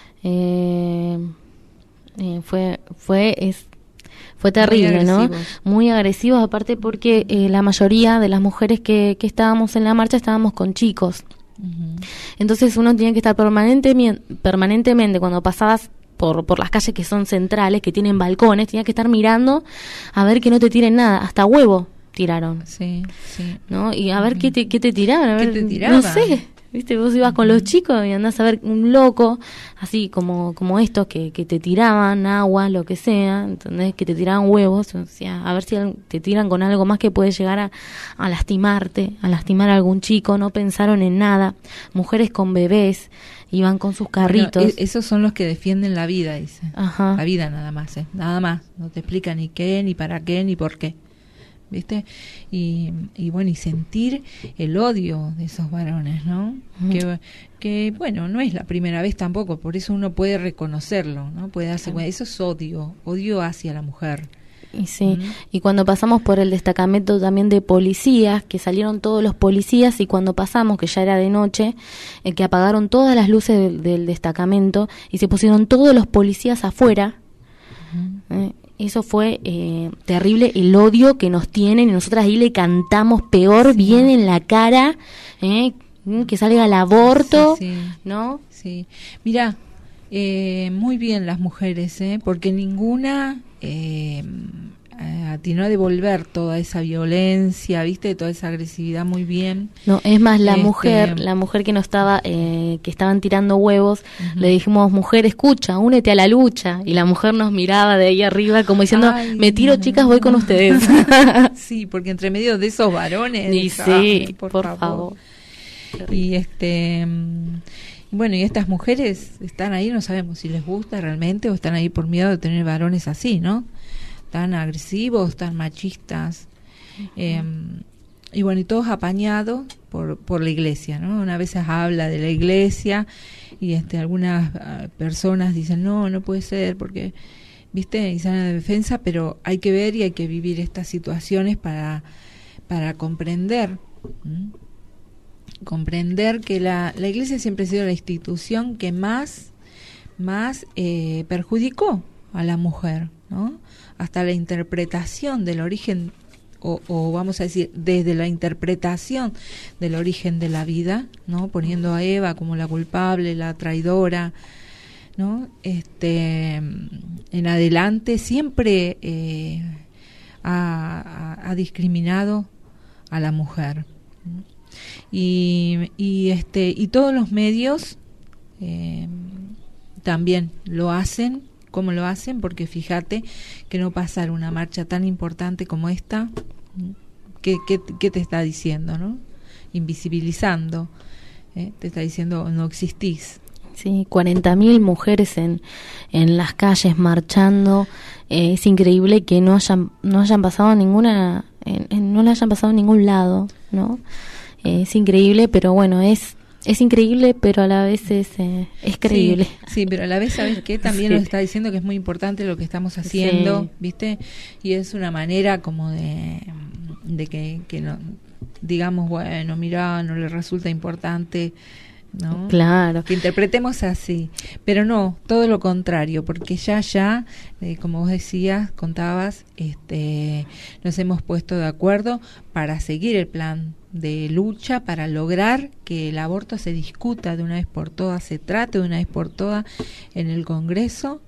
Fue terrible, ¿no? Muy agresivos, aparte porque la mayoría de las mujeres que estábamos en la marcha estábamos con chicos. Entonces uno tenía que estar permanentemente cuando pasabas por las calles que son centrales, que tienen balcones, tenía que estar mirando a ver que no te tiren nada, hasta huevo tiraron. Sí. ¿No? Y a ver qué te tiraban, a ver, ¿qué te tiraban? No sé, ¿viste? Vos ibas con los chicos y andás a ver un loco, así como estos que te tiraban agua, lo que sea, ¿entendés? Que te tiraban huevos, o sea, a ver si te tiran con algo más que puede llegar a lastimarte, a lastimar a algún chico. No pensaron en nada. Mujeres con bebés iban con sus carritos. Bueno, esos son los que defienden la vida, dice. Ajá. La vida nada más, nada más. No te explican ni qué, ni para qué, ni por qué. ¿Viste? Y bueno, y sentir el odio de esos varones, ¿no? Que bueno, no es la primera vez tampoco, por eso uno puede reconocerlo, ¿no? Puede darse cuenta. Eso es odio hacia la mujer. Y sí, y cuando pasamos por el destacamento también de policías, que salieron todos los policías, y cuando pasamos, que ya era de noche, que apagaron todas las luces del destacamento y se pusieron todos los policías afuera, eso fue terrible, el odio que nos tienen, y nosotras ahí le cantamos peor, bien en la cara, que salga el aborto, ¿no? Sí, mira, muy bien las mujeres, porque ninguna atinó a devolver toda esa violencia, ¿viste? Toda esa agresividad, muy bien. No, es más, la mujer que no estaba, que estaban tirando huevos, le dijimos: mujer, escucha, únete a la lucha, y la mujer nos miraba de ahí arriba como diciendo: me tiro, chicas, voy con ustedes. Sí, porque entre medio de esos varones, y sí, por favor. Y bueno, y estas mujeres están ahí, no sabemos si les gusta realmente o están ahí por miedo de tener varones así, ¿no? Tan agresivos, tan machistas. Y bueno, y todos apañados por la iglesia, ¿no? Una vez habla de la iglesia y algunas personas dicen: no puede ser porque, ¿viste? Y salen de defensa, pero hay que ver y hay que vivir estas situaciones para comprender. Comprender que la iglesia siempre ha sido la institución que más perjudicó a la mujer, ¿no? Hasta la interpretación del origen, o vamos a decir, desde la interpretación del origen de la vida, ¿no? Poniendo a Eva como la culpable, la traidora, ¿no? En adelante siempre ha discriminado a la mujer, ¿no? Y todos los medios también lo hacen. ¿Cómo lo hacen? Porque fíjate que no pasar una marcha tan importante como esta, ¿qué te está diciendo, no? invisibilizando, te está diciendo no existís. Sí, 40.000 mujeres en las calles marchando. Es increíble que no hayan pasado ninguna, no le hayan pasado en ningún lado, ¿no? Es increíble, pero bueno, es increíble, pero a la vez es creíble. Sí, pero a la vez, ¿sabes qué? También Sí. nos está diciendo que es muy importante lo que estamos haciendo, Sí. ¿viste? Y es una manera como de que no, digamos, bueno, mirá, no le resulta importante, ¿no? Claro. Que interpretemos así, pero no, todo lo contrario, porque ya, como vos decías, contabas, nos hemos puesto de acuerdo para seguir el plan de lucha, para lograr que el aborto se discuta de una vez por todas, se trate de una vez por todas en el Congreso,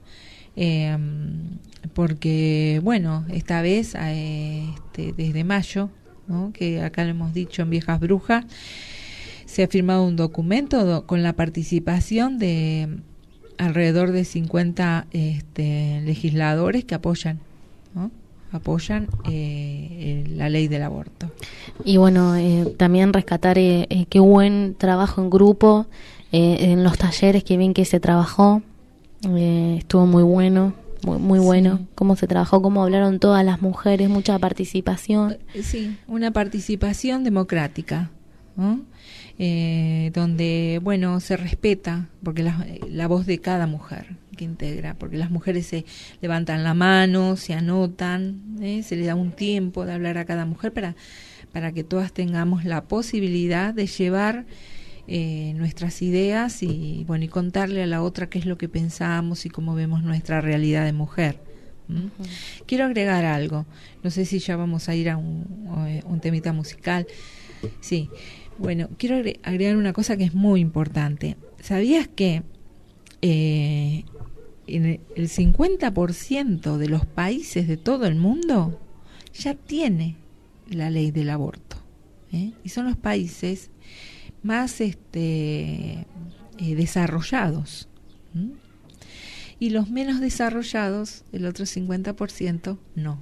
porque, bueno, esta vez, desde mayo, ¿no? Que acá lo hemos dicho en Viejas Brujas, se ha firmado un documento con la participación de alrededor de 50 legisladores que apoyan, ¿no? Apoyan la ley del aborto. Y bueno, también rescatar qué buen trabajo en grupo, en los talleres que bien que se trabajó, estuvo muy bueno, muy bueno, cómo se trabajó, cómo hablaron todas las mujeres, mucha participación. Sí, una participación democrática, ¿no? Donde, bueno, se respeta, porque la voz de cada mujer que integra, porque las mujeres se levantan la mano, se anotan, se le da un tiempo de hablar a cada mujer para que todas tengamos la posibilidad de llevar nuestras ideas y, bueno, y contarle a la otra qué es lo que pensamos y cómo vemos nuestra realidad de mujer. Quiero agregar algo, no sé si ya vamos a ir a un temita musical. Sí. Bueno, quiero agregar una cosa que es muy importante. ¿Sabías que en el 50% de los países de todo el mundo ya tiene la ley del aborto? Y son los países más desarrollados. Y los menos desarrollados, el otro 50%, no.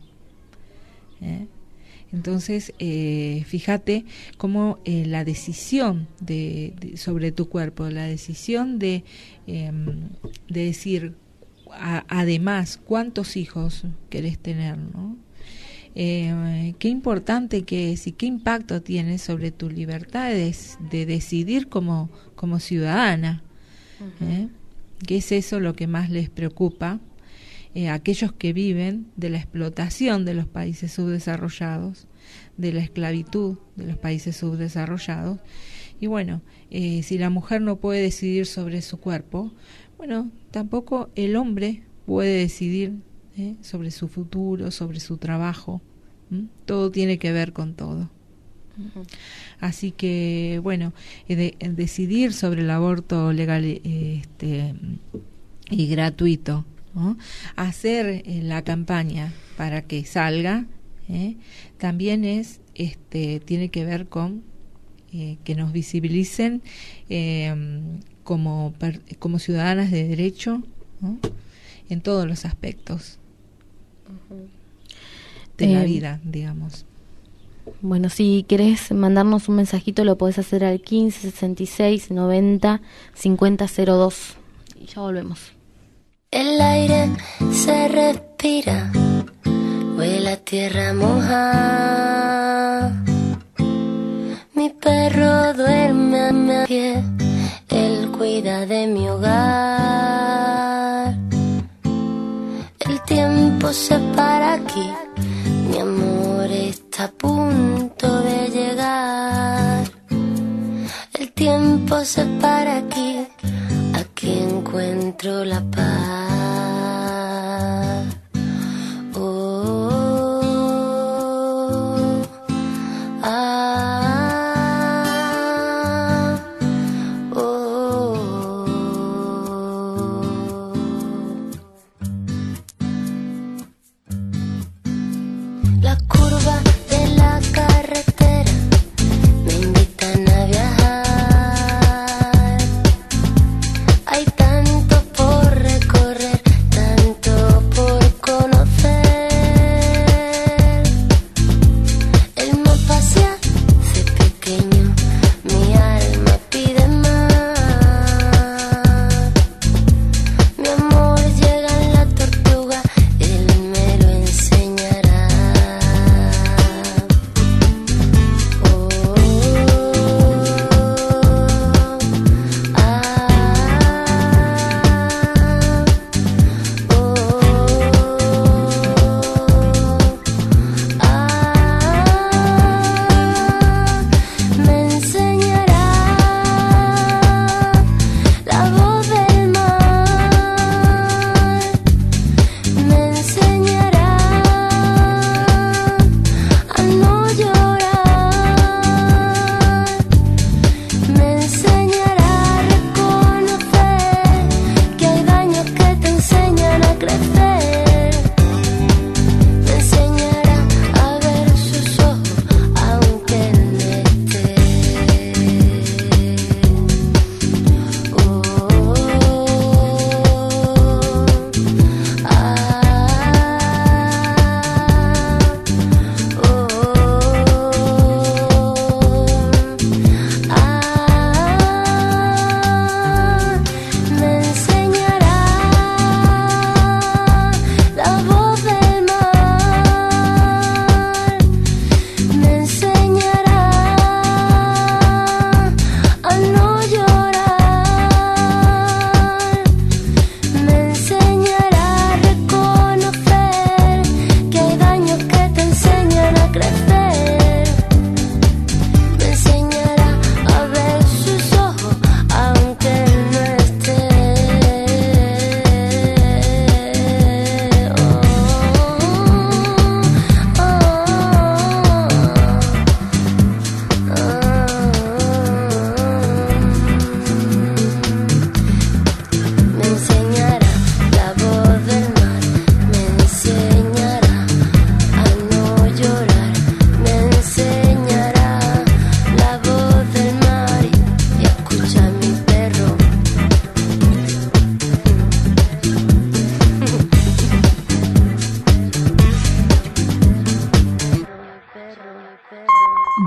Entonces, fíjate cómo la decisión sobre tu cuerpo, la decisión de decir, además, cuántos hijos querés tener, ¿no? Qué importante que es y qué impacto tiene sobre tu libertad de decidir como ciudadana. ¿Qué es eso lo que más les preocupa? Aquellos que viven de la explotación de los países subdesarrollados, de la esclavitud de los países subdesarrollados. Y bueno, si la mujer no puede decidir sobre su cuerpo, bueno, tampoco el hombre puede decidir sobre su futuro, sobre su trabajo. Todo tiene que ver con todo. Así que, bueno, decidir sobre el aborto legal y gratuito, ¿no? Hacer la campaña para que salga, también tiene que ver con que nos visibilicen como ciudadanas de derecho, ¿no? En todos los aspectos de la vida, digamos. Bueno, si querés mandarnos un mensajito lo podés hacer al 15 66 90 50 02 y ya volvemos. El aire se respira, huele a tierra mojada. Mi perro duerme a mi pie, él cuida de mi hogar. El tiempo se para aquí, mi amor está a punto de llegar. El tiempo se para aquí, aquí encuentro la paz. La curva de la carretera me invitan a viajar. Hay tanto por recorrer.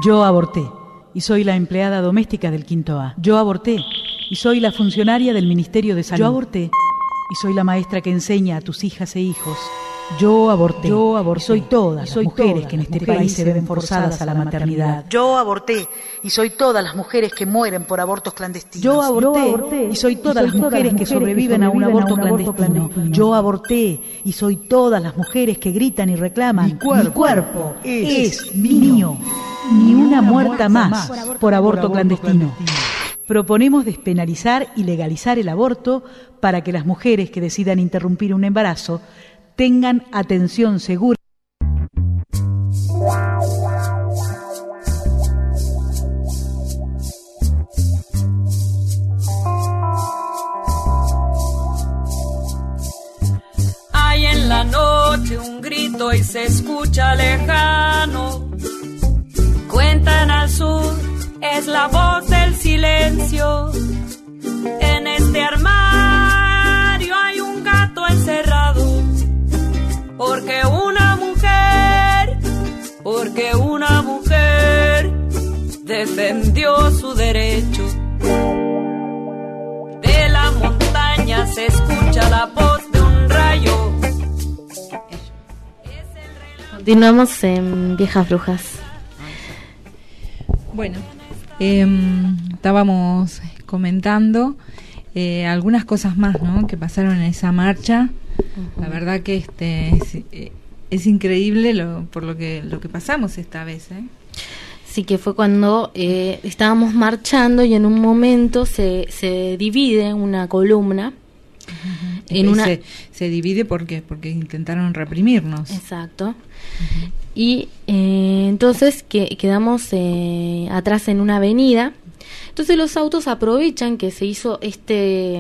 Yo aborté y soy la empleada doméstica del Quinto A. Yo aborté y soy la funcionaria del Ministerio de Salud. Yo aborté y soy la maestra que enseña a tus hijas e hijos. Yo aborté y soy todas las mujeres que en este país se ven forzadas a la maternidad. Yo aborté y soy todas las mujeres que mueren por abortos clandestinos. Yo aborté y soy todas las mujeres que sobreviven a un aborto clandestino. Yo aborté y soy todas las mujeres que gritan y reclaman: mi cuerpo es mío. Ni una muerta más por aborto clandestino. Proponemos despenalizar y legalizar el aborto para que las mujeres que decidan interrumpir un embarazo tengan atención segura. Hay en la noche un grito y se escucha lejano. Cuentan al sur, es la voz del silencio. En este armario hay un gato encerrado. Porque una mujer defendió su derecho. De la montaña se escucha la voz de un rayo. Continuamos en Viejas Brujas. Bueno, estábamos comentando algunas cosas más, ¿no?, que pasaron en esa marcha. La verdad que es increíble por lo que pasamos esta vez, ¿eh? Sí, que fue cuando estábamos marchando y en un momento se divide una columna. Se divide porque intentaron reprimirnos. Exacto. Y entonces quedamos atrás en una avenida. Entonces los autos aprovechan que se hizo este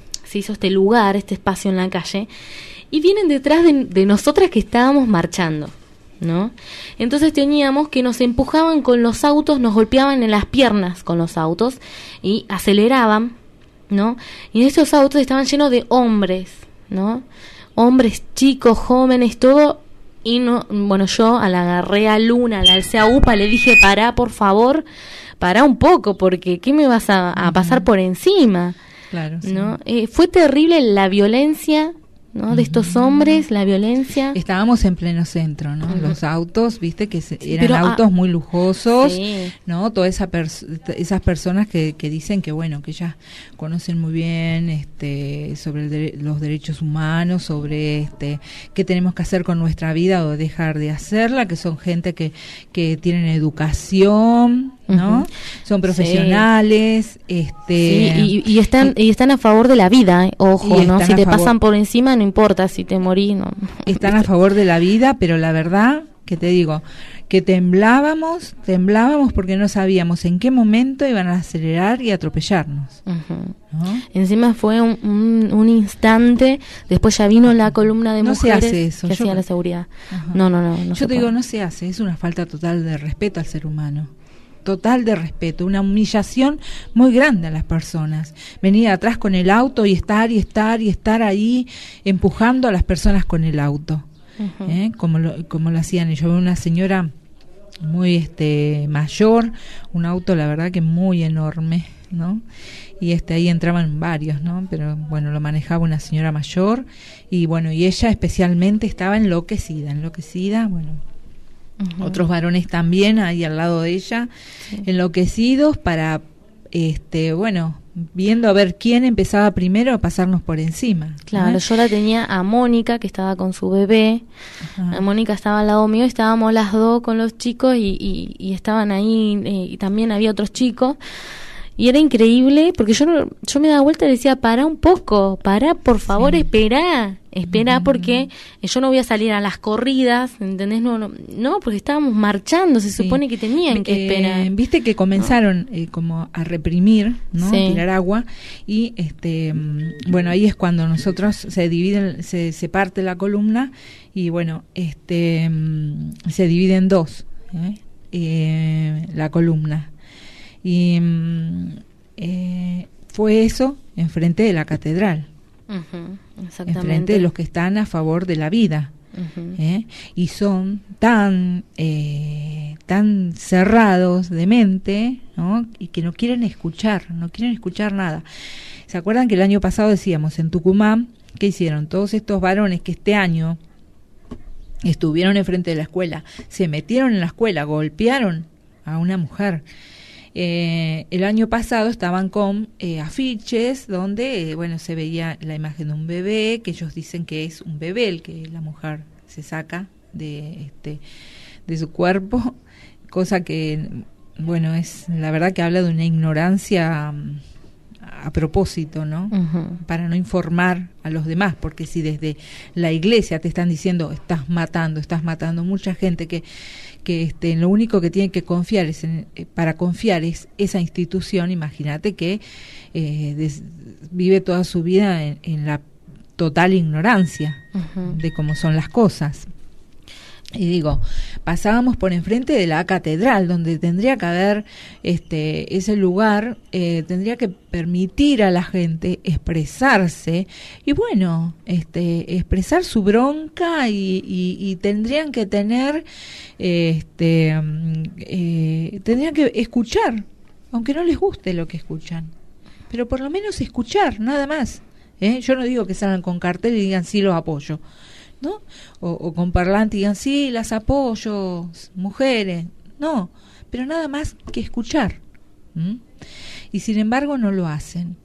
lugar, este espacio en la calle, y vienen detrás de nosotras que estábamos marchando, ¿no? Entonces teníamos que nos empujaban con los autos, nos golpeaban en las piernas con los autos y aceleraban, ¿no? Y esos autos estaban llenos de hombres, ¿no? Hombres chicos, jóvenes, todo. Y no, bueno, yo la agarré a Luna, la alcé a UPA, le dije: pará, por favor, pará un poco, porque ¿qué me vas a pasar por encima? Claro, sí. ¿No? Fue terrible la violencia, ¿no?, de estos hombres, la violencia. Estábamos en pleno centro, ¿no? Los autos, viste que eran autos muy lujosos, sí, ¿no? Todas esas personas que dicen que, bueno, que ellas conocen muy bien sobre los derechos humanos, sobre qué tenemos que hacer con nuestra vida o dejar de hacerla, que son gente que tienen educación, ¿no? Son profesionales, sí, y están a favor de la vida, ojo, ¿no? Si te pasan por encima, no importa, si te morís, no. Están a favor de la vida, pero la verdad, que te digo, que temblábamos porque no sabíamos en qué momento iban a acelerar y atropellarnos. ¿No? Encima fue un instante, después ya vino la columna de mujeres se hace eso, que hacía la seguridad. No. Yo te digo, no se hace, es una falta total de respeto al ser humano. Total de respeto, una humillación muy grande a las personas. Venir atrás con el auto y estar ahí empujando a las personas con el auto, como lo hacían ellos. Una señora muy mayor, un auto la verdad que muy enorme, ¿no? Y ahí entraban varios, ¿no? Pero bueno, lo manejaba una señora mayor y bueno, y ella especialmente estaba enloquecida, bueno. Otros varones también ahí al lado de ella, enloquecidos para, viendo a ver quién empezaba primero a pasarnos por encima. Claro, yo la tenía a Mónica, que estaba con su bebé. A Mónica estaba al lado mío, estábamos las dos con los chicos y estaban ahí, y también había otros chicos. Y era increíble, porque yo me daba vuelta y decía: pará un poco, pará, por favor, espera, porque yo no voy a salir a las corridas, ¿entendés? No, porque estábamos marchando, se supone que tenían que esperar. Viste que comenzaron como a reprimir, ¿no? Tirar agua, y bueno, ahí es cuando nosotros se parte la columna, y bueno, se divide en dos, la columna. Y fue eso enfrente de la catedral, enfrente de los que están a favor de la vida, y son tan tan cerrados de mente, ¿no? Y que no quieren escuchar nada. ¿Se acuerdan que el año pasado decíamos en Tucumán, qué hicieron? Todos estos varones que este año estuvieron enfrente de la escuela, se metieron en la escuela, golpearon a una mujer. El año pasado estaban con afiches donde se veía la imagen de un bebé, que ellos dicen que es un bebé el que la mujer se saca de su cuerpo, cosa que es la verdad que habla de una ignorancia a propósito, ¿no? Uh-huh. Para no informar a los demás, porque si desde la iglesia te están diciendo estás matando, mucha gente que lo único que tiene que confiar para confiar es esa institución. Imagínate que vive toda su vida en la total ignorancia uh-huh. de cómo son las cosas. Y digo, pasábamos por enfrente de la catedral, donde tendría que haber ese lugar, tendría que permitir a la gente expresarse y expresar su bronca y tendrían que tener, tendrían que escuchar, aunque no les guste lo que escuchan, pero por lo menos escuchar, nada más. Yo no digo que salgan con cartel y digan sí, los apoyo, ¿no? O con parlante y digan sí, las apoyo, mujeres, no, pero nada más que escuchar. Y sin embargo no lo hacen.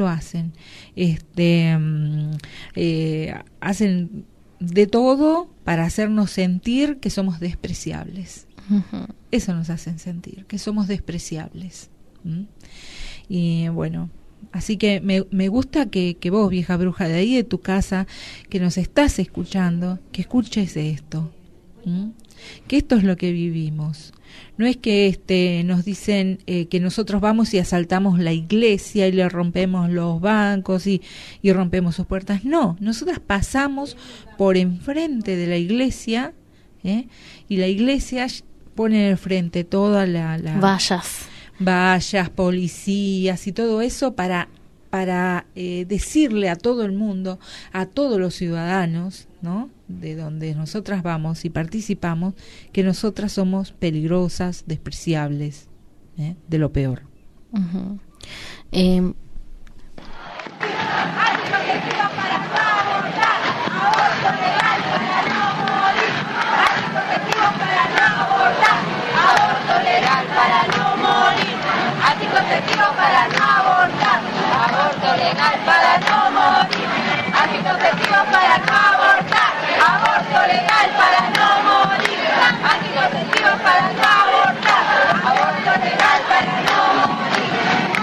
Hacen de todo para hacernos sentir que somos despreciables. Uh-huh. Eso nos hacen sentir, que somos despreciables. Y bueno, así que me gusta que vos, vieja bruja, de ahí de tu casa, que nos estás escuchando, que escuches esto. Que esto es lo que vivimos. No es que nos dicen que nosotros vamos y asaltamos la iglesia y le rompemos los bancos y rompemos sus puertas. No, nosotras pasamos por enfrente de la iglesia, y la iglesia pone en el frente toda la vallas, policías y todo eso para decirle a todo el mundo, a todos los ciudadanos, ¿no?, de donde nosotras vamos y participamos, que nosotras somos peligrosas, despreciables, de lo peor. Uh-huh. Anticonceptivo para no abortar, aborto legal para no morir. Anticonceptivo para no abortar, aborto legal para no morir. Anticonceptivo para no abortar, aborto legal para no morir.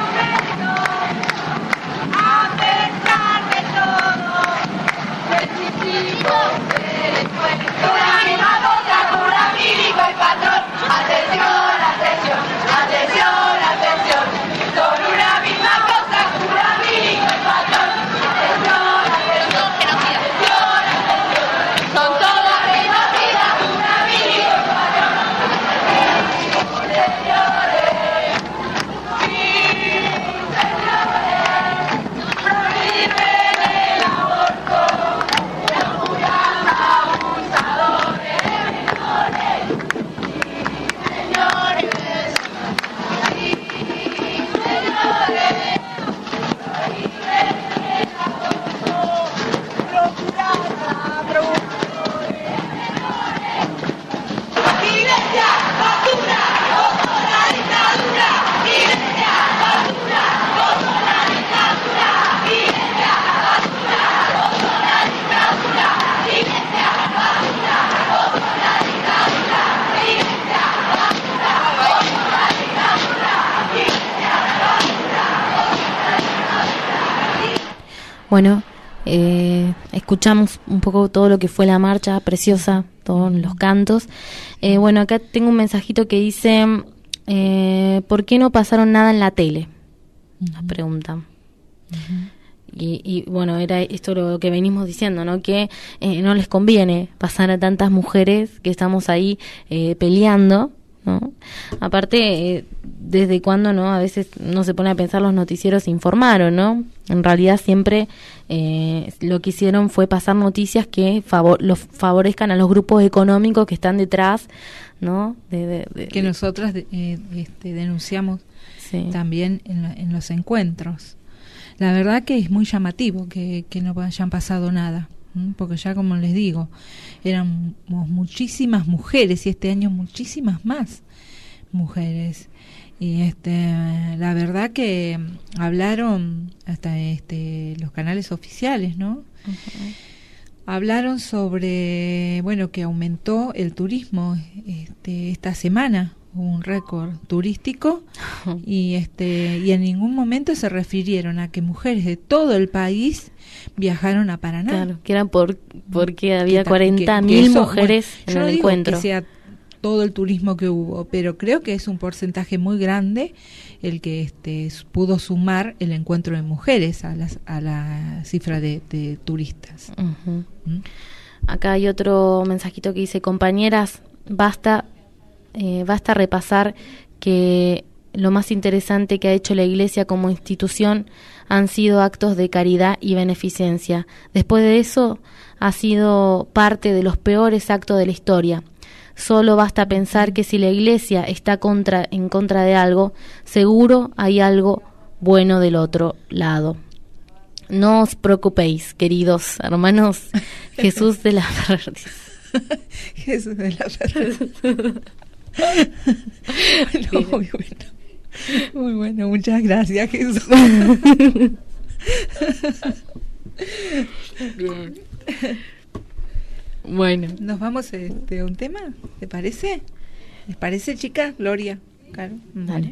A pesar de todo, necesito después una misma cosa, cura médico y patrón. Atención, atención, atención. Son una misma cosa, cura médico y patrón. Atención, atención, atención, atención. Son todas renacidas, cura médico y patrón. Señores, sí, señores, prohíben el aborto, no cuidan abusadores de menores. Señores. Bueno, escuchamos un poco todo lo que fue la marcha, preciosa, todos los cantos. Bueno, acá tengo un mensajito que dice, ¿por qué no pasaron nada en la tele? Nos preguntan. Y bueno, era esto lo que venimos diciendo, ¿no? Que no les conviene pasar a tantas mujeres que estamos ahí peleando, ¿no? Aparte, ¿desde cuándo, no? A veces no se pone a pensar, los noticieros informaron, ¿no? En realidad siempre lo que hicieron fue pasar noticias que los favorezcan a los grupos económicos que están detrás, ¿no? Que nosotras denunciamos también en los encuentros. La verdad que es muy llamativo que no hayan pasado nada, porque ya, como les digo, éramos muchísimas mujeres y este año muchísimas más mujeres. Y la verdad que hablaron hasta los canales oficiales, ¿no? Uh-huh. Hablaron sobre, bueno, que aumentó el turismo esta semana, un récord turístico, y en ningún momento se refirieron a que mujeres de todo el país viajaron a Paraná. Claro, que era porque había 40.000 mujeres en el encuentro. Que sea todo el turismo que hubo, pero creo que es un porcentaje muy grande el que pudo sumar el encuentro de mujeres a la cifra de turistas. Uh-huh. Acá hay otro mensajito que dice: compañeras, basta repasar que lo más interesante que ha hecho la Iglesia como institución han sido actos de caridad y beneficencia. Después de eso ha sido parte de los peores actos de la historia. Solo basta pensar que si la Iglesia está en contra de algo, seguro hay algo bueno del otro lado. No os preocupéis, queridos hermanos. Jesús de la Ferreris. Jesús de la Ferreris. Muy bueno, muchas gracias, Jesús. Bien. Bueno, nos vamos a un tema, ¿te parece? ¿Les parece, chicas? Gloria, claro. Dale.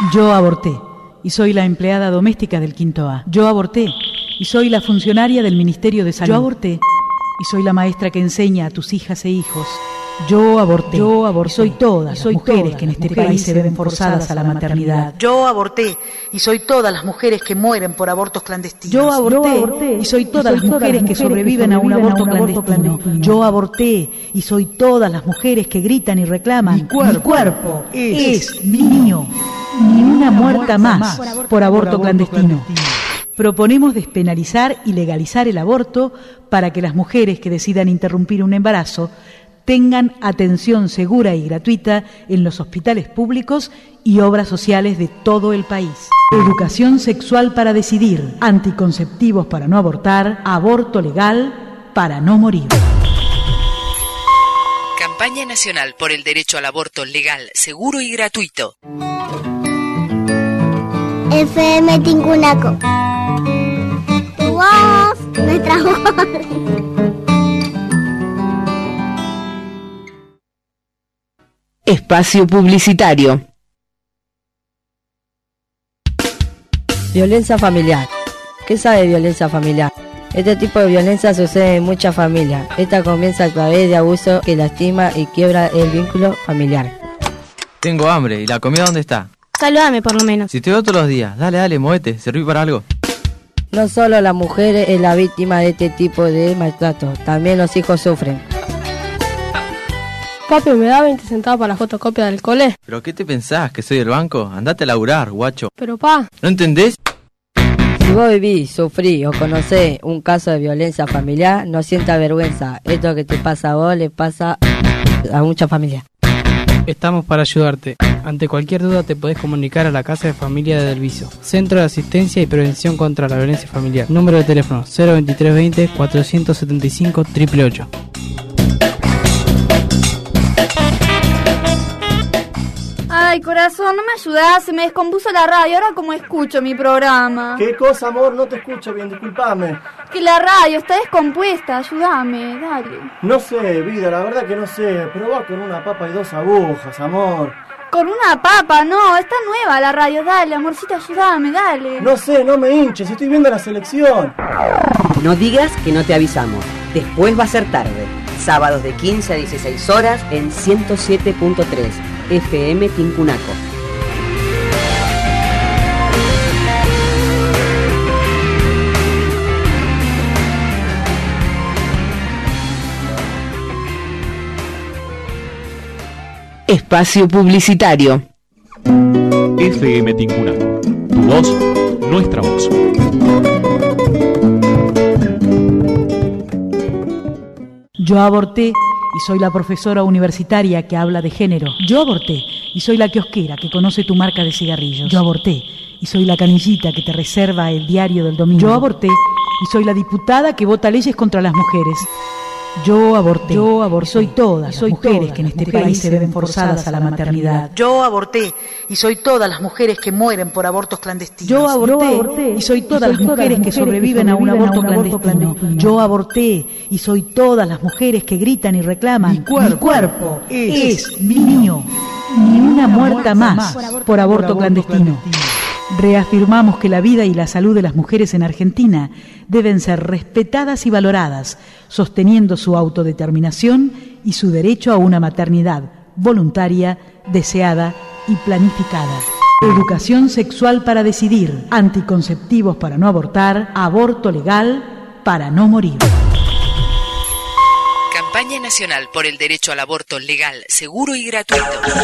Yo aborté y soy la empleada doméstica del Quinto A. Yo aborté y soy la funcionaria del Ministerio de Salud. Yo aborté y soy la maestra que enseña a tus hijas e hijos. Yo aborté. Soy todas las mujeres que en este país se ven forzadas a la maternidad. Yo aborté y soy todas las mujeres que mueren por abortos clandestinos. Yo aborté y soy todas las mujeres que sobreviven a un aborto clandestino. Yo aborté y soy todas las mujeres que gritan y reclaman: mi cuerpo es mío. Ni una muerta más por aborto clandestino. Proponemos despenalizar y legalizar el aborto para que las mujeres que decidan interrumpir un embarazo tengan atención segura y gratuita en los hospitales públicos y obras sociales de todo el país. Educación sexual para decidir, anticonceptivos para no abortar, aborto legal para no morir. Campaña Nacional por el Derecho al Aborto Legal, Seguro y Gratuito. FM Tincunaco. Tu voz, nuestra voz. Espacio publicitario. Violencia familiar. ¿Qué sabe de violencia familiar? Este tipo de violencia sucede en muchas familias. Esta comienza a través de abuso que lastima y quiebra el vínculo familiar. Tengo hambre, ¿y la comida dónde está? Saludame por lo menos. Si te veo todos los días, dale, movete, serví para algo. No solo la mujer es la víctima de este tipo de maltrato, también los hijos sufren. Papi, ¿me da 20 centavos para la fotocopia del cole? ¿Pero qué te pensás, que soy del banco? Andate a laburar, guacho. Pero pa... ¿No entendés? Si vos vivís, sufrís o conocés un caso de violencia familiar, no sientas vergüenza. Esto que te pasa a vos le pasa a muchas familias. Estamos para ayudarte. Ante cualquier duda te podés comunicar a la Casa de Familia de Delviso, Centro de Asistencia y Prevención contra la Violencia Familiar. Número de teléfono 02320 475 888. Ay, corazón, no me ayudás, se me descompuso la radio, ahora cómo escucho mi programa. ¿Qué cosa, amor? No te escucho bien, discúlpame. Que la radio está descompuesta, ayúdame, dale. No sé, vida, la verdad que no sé, pero va con una papa y 2 agujas, amor. Con una papa, no, está nueva la radio, dale, amorcito, ayúdame, dale. No sé, no me hinches, estoy viendo la selección. No digas que no te avisamos, después va a ser tarde. Sábados de 15 a 16 horas en 107.3 FM Tincunaco. Espacio publicitario. FM Tincunaco. Tu voz, nuestra voz. Yo aborté y soy la profesora universitaria que habla de género. Yo aborté y soy la kiosquera que conoce tu marca de cigarrillos. Yo aborté y soy la canillita que te reserva el diario del domingo. Yo aborté y soy la diputada que vota leyes contra las mujeres. Yo aborté. Soy todas las mujeres que en este país se ven forzadas a la maternidad. Yo aborté y soy todas las mujeres que mueren por abortos clandestinos. Yo aborté y soy todas las mujeres que sobreviven a un aborto clandestino. Yo aborté y soy todas las mujeres que gritan y reclaman: mi cuerpo es mío. Ni una muerta más por aborto clandestino. Reafirmamos que la vida y la salud de las mujeres en Argentina deben ser respetadas y valoradas, sosteniendo su autodeterminación y su derecho a una maternidad voluntaria, deseada y planificada. Educación sexual para decidir, anticonceptivos para no abortar, aborto legal para no morir. Campaña Nacional por el Derecho al Aborto Legal, Seguro y Gratuito.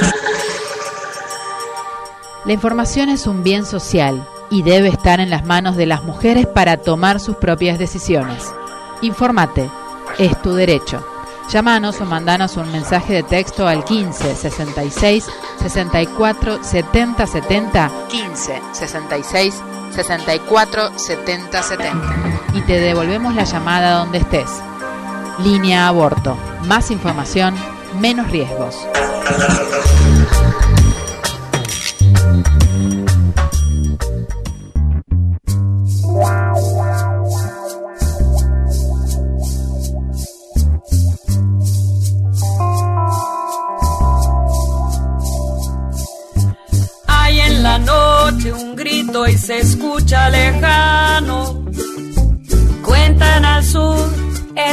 La información es un bien social y debe estar en las manos de las mujeres para tomar sus propias decisiones. Infórmate, es tu derecho. Llámanos o mandanos un mensaje de texto al 15 66 64 70 70 15 66 64 70 70 y te devolvemos la llamada donde estés. Línea Aborto. Más información, menos riesgos. Hay en la noche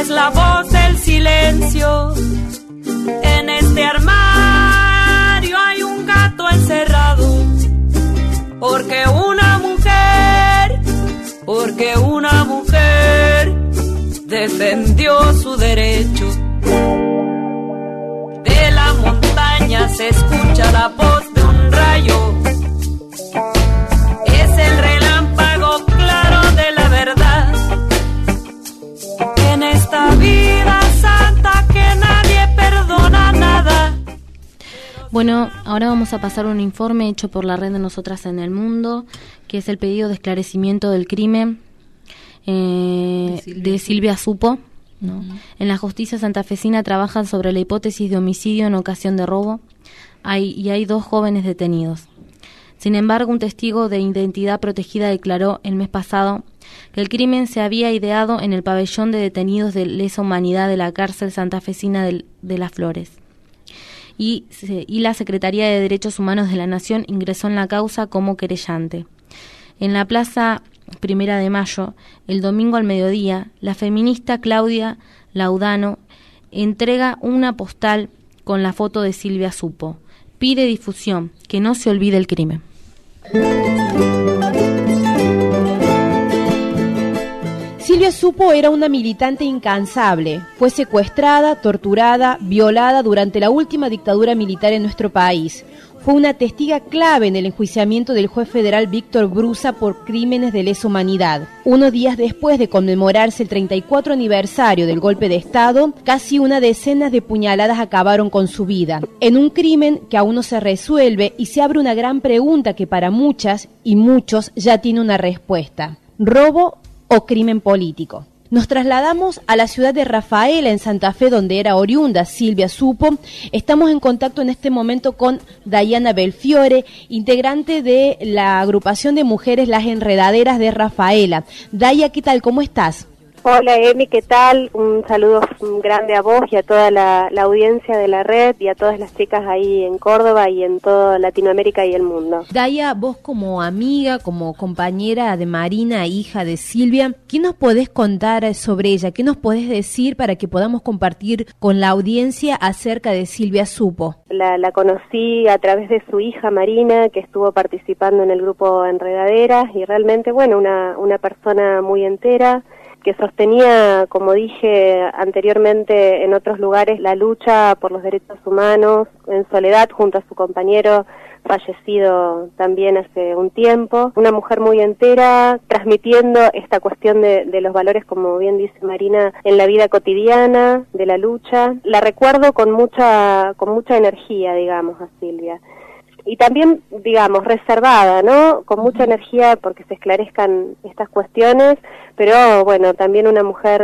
la voz del silencio. En este armario hay un gato encerrado, porque una mujer defendió su derecho. De la montaña se escucha la voz de un rayo, es el relámpago claro de la verdad. En esta vida santa que nadie perdona nada. Bueno, ahora vamos a pasar un informe hecho por la Red de Nosotras en el Mundo, que es el pedido de esclarecimiento del crimen de Silvia Supo, ¿no? En la justicia santafesina trabajan sobre la hipótesis de homicidio en ocasión de robo hay 2 jóvenes detenidos. Sin embargo, un testigo de identidad protegida declaró el mes pasado que el crimen se había ideado en el pabellón de detenidos de lesa humanidad de la cárcel santafesina de Las Flores. Y la Secretaría de Derechos Humanos de la Nación ingresó en la causa como querellante. En la Plaza 1 de Mayo, el domingo al mediodía, la feminista Claudia Laudano entrega una postal con la foto de Silvia Supo. Pide difusión, que no se olvide el crimen. Silvia Supo era una militante incansable. Fue secuestrada, torturada, violada durante la última dictadura militar en nuestro país. Fue una testiga clave en el enjuiciamiento del juez federal Víctor Brusa por crímenes de lesa humanidad. Unos días después de conmemorarse el 34 aniversario del golpe de Estado, casi una decena de puñaladas acabaron con su vida, en un crimen que aún no se resuelve y se abre una gran pregunta que para muchas y muchos ya tiene una respuesta: ¿robo o crimen político? Nos trasladamos a la ciudad de Rafaela, en Santa Fe, donde era oriunda Silvia Supo. Estamos en contacto en este momento con Dayana Belfiore, integrante de la agrupación de mujeres Las Enredaderas de Rafaela. Daya, ¿qué tal? ¿Cómo estás? Hola Emi, ¿qué tal? Un saludo grande a vos y a toda la audiencia de la red y a todas las chicas ahí en Córdoba y en toda Latinoamérica y el mundo. Daya, vos como amiga, como compañera de Marina, hija de Silvia, ¿qué nos podés contar sobre ella? ¿Qué nos podés decir para que podamos compartir con la audiencia acerca de Silvia Supo? La conocí a través de su hija Marina, que estuvo participando en el grupo Enredaderas, y realmente, bueno, una persona muy entera, que sostenía, como dije anteriormente en otros lugares, la lucha por los derechos humanos en soledad junto a su compañero fallecido también hace un tiempo. Una mujer muy entera, transmitiendo esta cuestión de los valores, como bien dice Marina, en la vida cotidiana, de la lucha. La recuerdo con mucha energía, digamos, a Silvia. Y también, digamos, reservada, ¿no? Con mucha energía porque se esclarezcan estas cuestiones, pero bueno, también una mujer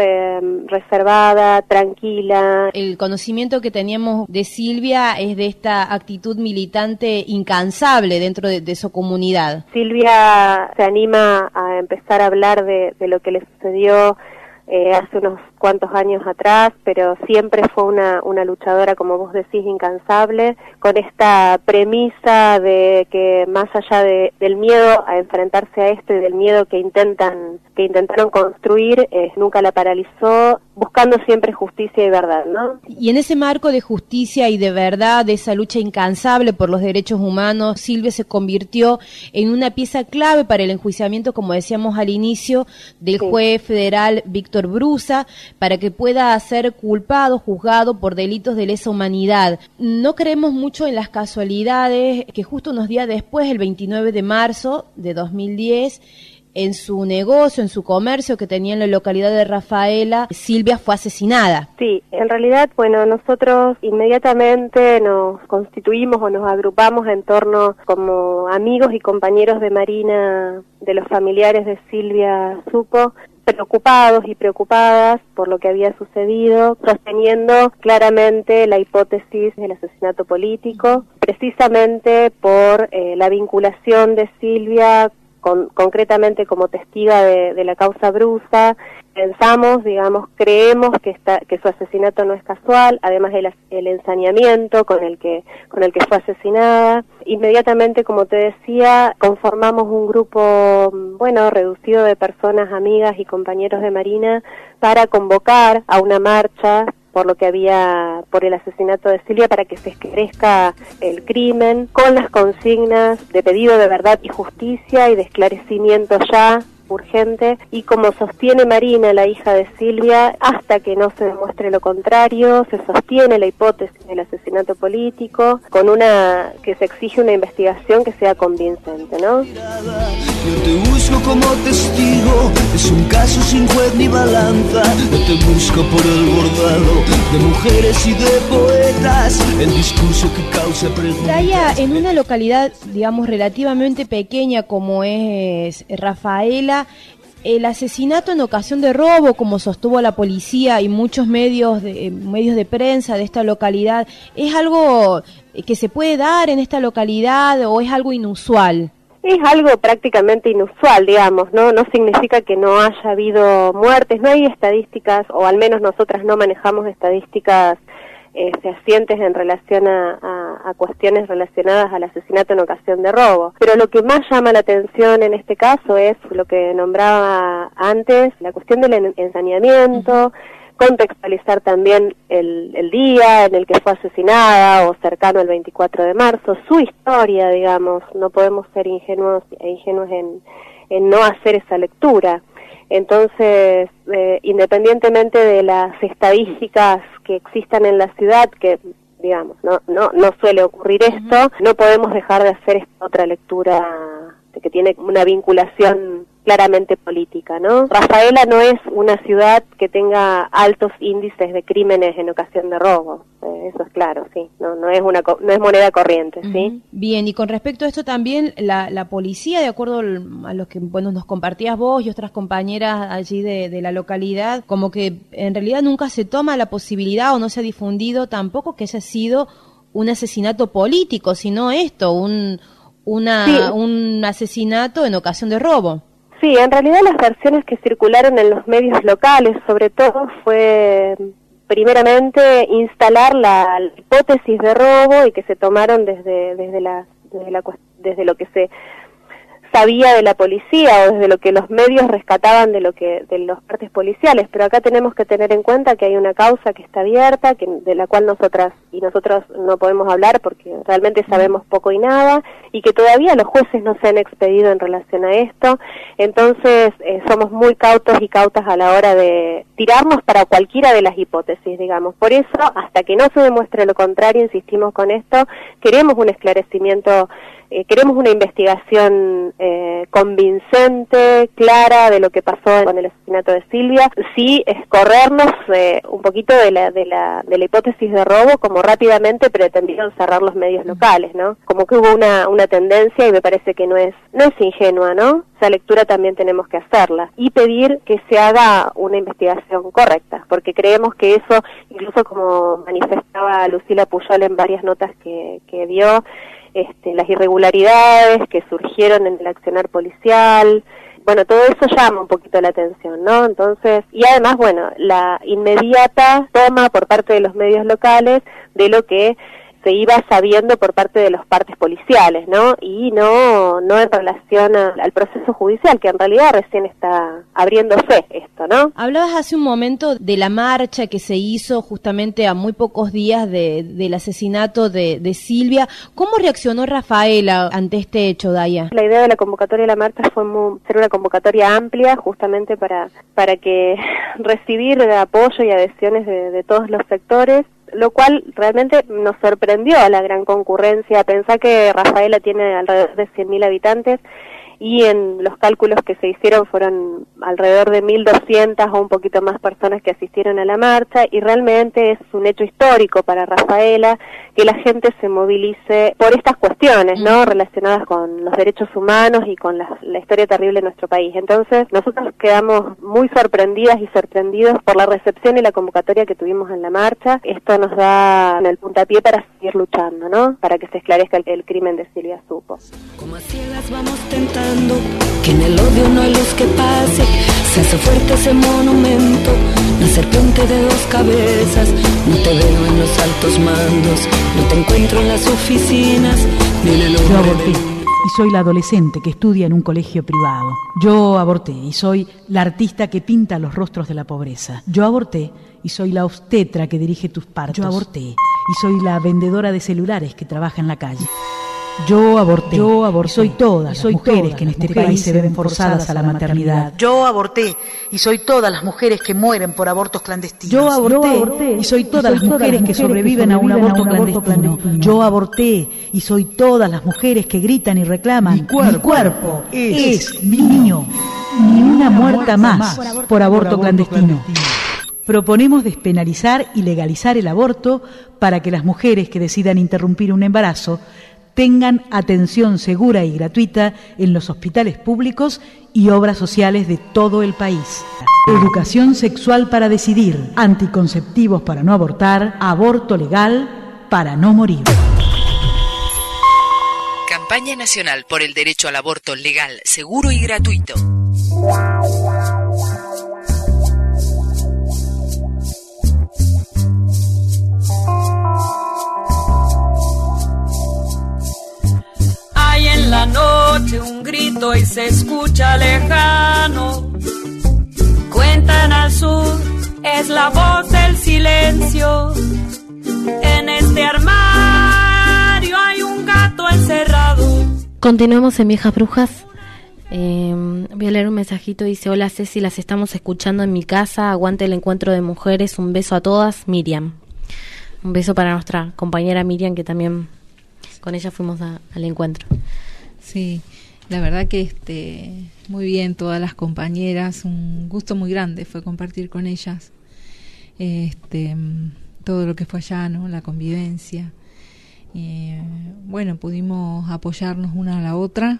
reservada, tranquila. El conocimiento que teníamos de Silvia es de esta actitud militante incansable dentro de su comunidad. Silvia se anima a empezar a hablar de lo que le sucedió hace unos cuantos años atrás, pero siempre fue una luchadora, como vos decís, incansable, con esta premisa de que más allá del miedo a enfrentarse a esto y del miedo que intentaron construir, nunca la paralizó, buscando siempre justicia y verdad, ¿no? Y en ese marco de justicia y de verdad, de esa lucha incansable por los derechos humanos, Silvia se convirtió en una pieza clave para el enjuiciamiento, como decíamos al inicio, del juez federal Víctor Brusa, para que pueda ser culpado, juzgado por delitos de lesa humanidad. No creemos mucho en las casualidades, que justo unos días después, el 29 de marzo de 2010, en su negocio, en su comercio que tenía en la localidad de Rafaela, Silvia fue asesinada. Sí, en realidad, bueno, nosotros inmediatamente nos constituimos o nos agrupamos en torno, como amigos y compañeros de Marina, de los familiares de Silvia Supo, preocupados y preocupadas por lo que había sucedido, sosteniendo claramente la hipótesis del asesinato político, precisamente por la vinculación de Silvia concretamente como testiga de la causa Brusa, pensamos, digamos, creemos que su asesinato no es casual, además el ensañamiento con el que fue asesinada. Inmediatamente, como te decía, conformamos un grupo, reducido de personas, amigas y compañeros de Marina, para convocar a una marcha por el asesinato de Silvia, para que se esclarezca el crimen, con las consignas de pedido de verdad y justicia y de esclarecimiento ya urgente, y como sostiene Marina, la hija de Silvia, hasta que no se demuestre lo contrario, se sostiene la hipótesis del asesinato político, que se exige una investigación que sea convincente, ¿no? Yo te busco como testigo, es un caso sin juez ni balanza. Yo te busco por el bordado de mujeres y de poetas, el discurso que causa preguntas. Daya, en una localidad, digamos, relativamente pequeña como es Rafaela, el asesinato en ocasión de robo, como sostuvo la policía y muchos medios de prensa de esta localidad, ¿es algo que se puede dar en esta localidad o es algo inusual? Es algo prácticamente inusual, digamos, ¿no? No significa que no haya habido muertes, no hay estadísticas, o al menos nosotras no manejamos estadísticas fehacientes en relación a cuestiones relacionadas al asesinato en ocasión de robo. Pero lo que más llama la atención en este caso es lo que nombraba antes, la cuestión del ensañamiento, contextualizar también el día en el que fue asesinada o cercano al 24 de marzo, su historia, digamos, no podemos ser ingenuos en no hacer esa lectura. Entonces, independientemente de las estadísticas que existan en la ciudad, que digamos, no suele ocurrir esto, no podemos dejar de hacer esta otra lectura que tiene una vinculación claramente política, ¿no? Rafaela no es una ciudad que tenga altos índices de crímenes en ocasión de robo, eso es claro, sí, no es moneda corriente, ¿sí? Bien, y con respecto a esto también, la policía, de acuerdo a lo que nos compartías vos y otras compañeras allí de la localidad, como que en realidad nunca se toma la posibilidad o no se ha difundido tampoco que haya sido un asesinato político, sino esto, un asesinato en ocasión de robo. Sí, en realidad las versiones que circularon en los medios locales, sobre todo, fue primeramente instalar la hipótesis de robo y que se tomaron desde lo que se sabía de la policía o desde lo que los medios rescataban de los partes policiales, pero acá tenemos que tener en cuenta que hay una causa que está abierta, de la cual nosotros no podemos hablar porque realmente sabemos poco y nada, y que todavía los jueces no se han expedido en relación a esto. Entonces somos muy cautos y cautas a la hora de tirarnos para cualquiera de las hipótesis, digamos. Por eso, hasta que no se demuestre lo contrario, insistimos con esto, queremos un esclarecimiento, queremos una investigación convincente, clara de lo que pasó con el asesinato de Silvia, sí escorrernos un poquito de la hipótesis de robo, como rápidamente pretendieron cerrar los medios locales, ¿no? Como que hubo una tendencia, y me parece que no es ingenua, ¿no? Esa lectura también tenemos que hacerla y pedir que se haga una investigación correcta, porque creemos que eso, incluso como manifestaba Lucila Puyol en varias notas que dio, las irregularidades que surgieron en el accionar policial, bueno, todo eso llama un poquito la atención, ¿no? Entonces, y además, bueno, la inmediata toma por parte de los medios locales de lo que se iba sabiendo por parte de los partes policiales, ¿no? Y no en relación al proceso judicial, que en realidad recién está abriéndose esto, ¿no? Hablabas hace un momento de la marcha que se hizo justamente a muy pocos días del asesinato de Silvia. ¿Cómo reaccionó Rafaela ante este hecho, Daya? La idea de la convocatoria de la marcha fue ser una convocatoria amplia, justamente para que recibir apoyo y adhesiones de todos los sectores, lo cual realmente nos sorprendió a la gran concurrencia. Pensá que Rafaela tiene alrededor de 100.000 habitantes y en los cálculos que se hicieron fueron alrededor de 1.200 o un poquito más personas que asistieron a la marcha, y realmente es un hecho histórico para Rafaela que la gente se movilice por estas cuestiones, ¿no? Relacionadas con los derechos humanos y con la historia terrible de nuestro país. Entonces, nosotros quedamos muy sorprendidas y sorprendidos por la recepción y la convocatoria que tuvimos en la marcha. Esto nos da el puntapié para seguir luchando, ¿no? Para que se esclarezca el crimen de Silvia Supo. Como a ciegas vamos tentando esperando, que en el odio no hay luz que pase, se hace fuerte ese monumento, la serpiente de dos cabezas. No te veo en los altos mandos, no te encuentro en las oficinas, ni en el Yo aborté y soy la adolescente que estudia en un colegio privado. Yo aborté y soy la artista que pinta los rostros de la pobreza. Yo aborté y soy la obstetra que dirige tus partos. Yo aborté y soy la vendedora de celulares que trabaja en la calle. Yo aborté. Soy todas las mujeres que en este país se ven forzadas a la maternidad. Yo aborté y soy todas las mujeres que mueren por abortos clandestinos. Yo aborté y soy todas las mujeres que sobreviven a un aborto clandestino. Yo aborté y soy todas las mujeres que gritan y reclaman: mi cuerpo es mío. Ni una muerta más por aborto clandestino. Proponemos despenalizar y legalizar el aborto para que las mujeres que decidan interrumpir un embarazo tengan atención segura y gratuita en los hospitales públicos y obras sociales de todo el país. Educación sexual para decidir, anticonceptivos para no abortar, aborto legal para no morir. Campaña Nacional por el Derecho al Aborto Legal, Seguro y Gratuito. Hay en la noche un grito y se escucha lejano. Cuentan al sur, es la voz del silencio. En este armario hay un gato encerrado. Continuamos en Viejas Brujas. Voy a leer un mensajito. Dice: hola Ceci, las estamos escuchando en mi casa. Aguante el encuentro de mujeres. Un beso a todas. Miriam. Un beso para nuestra compañera Miriam, que también con ella fuimos al encuentro. Sí, la verdad que muy bien todas las compañeras, un gusto muy grande fue compartir con ellas todo lo que fue allá, ¿no? La convivencia. Bueno, pudimos apoyarnos una a la otra,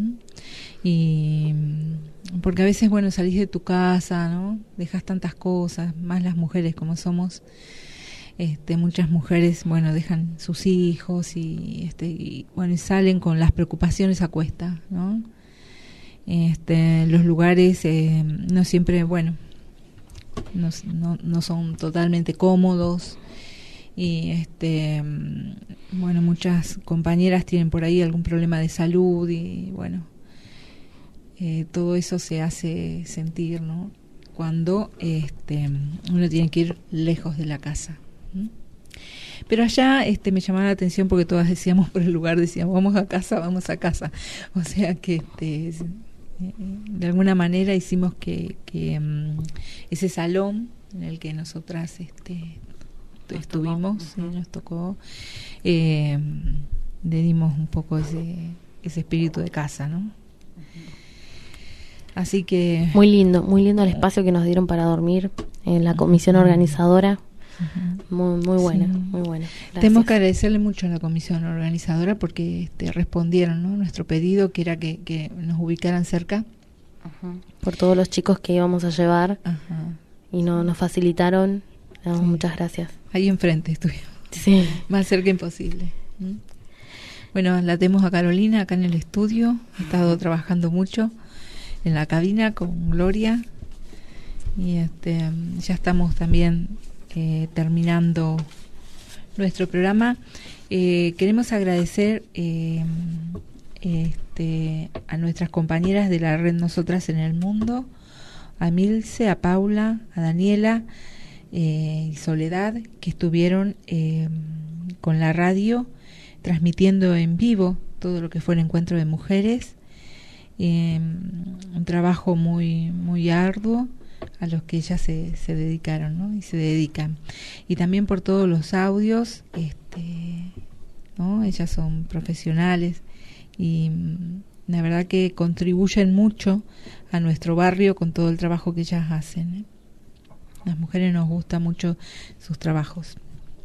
y porque a veces, bueno, salís de tu casa, ¿no? Dejas tantas cosas, más las mujeres como somos. Muchas mujeres, bueno, dejan sus hijos y bueno, y salen con las preocupaciones a cuesta, ¿no? Los lugares no siempre, bueno, no son totalmente cómodos, y bueno, muchas compañeras tienen por ahí algún problema de salud, y bueno, todo eso se hace sentir, ¿no? Cuando uno tiene que ir lejos de la casa. Pero allá me llamaba la atención porque todas decíamos por el lugar, decíamos vamos a casa, o sea que de alguna manera hicimos que ese salón en el que nosotras estuvimos, nos tocó, le dimos un poco ese espíritu de casa, ¿no? Así que muy lindo el espacio que nos dieron para dormir en la comisión organizadora. Muy buena, sí. Muy buena. Gracias. Tenemos que agradecerle mucho a la comisión organizadora porque respondieron, ¿no? Nuestro pedido, que era que nos ubicaran cerca. Por todos los chicos que íbamos a llevar. Y nos facilitaron. Le damos muchas gracias. Ahí enfrente estuvimos. Sí. Más cerca imposible. Bueno, la tenemos a Carolina acá en el estudio. Ha estado trabajando mucho en la cabina con Gloria. Y ya estamos también terminando nuestro programa. Queremos agradecer a nuestras compañeras de la red Nosotras en el Mundo, a Milce, a Paula, a Daniela y Soledad, que estuvieron con la radio transmitiendo en vivo todo lo que fue el encuentro de mujeres. Un trabajo muy, muy arduo a los que ellas se dedicaron, ¿no? Y se dedican, y también por todos los audios, ¿no? Ellas son profesionales y la verdad que contribuyen mucho a nuestro barrio con todo el trabajo que ellas hacen, Las mujeres nos gusta mucho sus trabajos.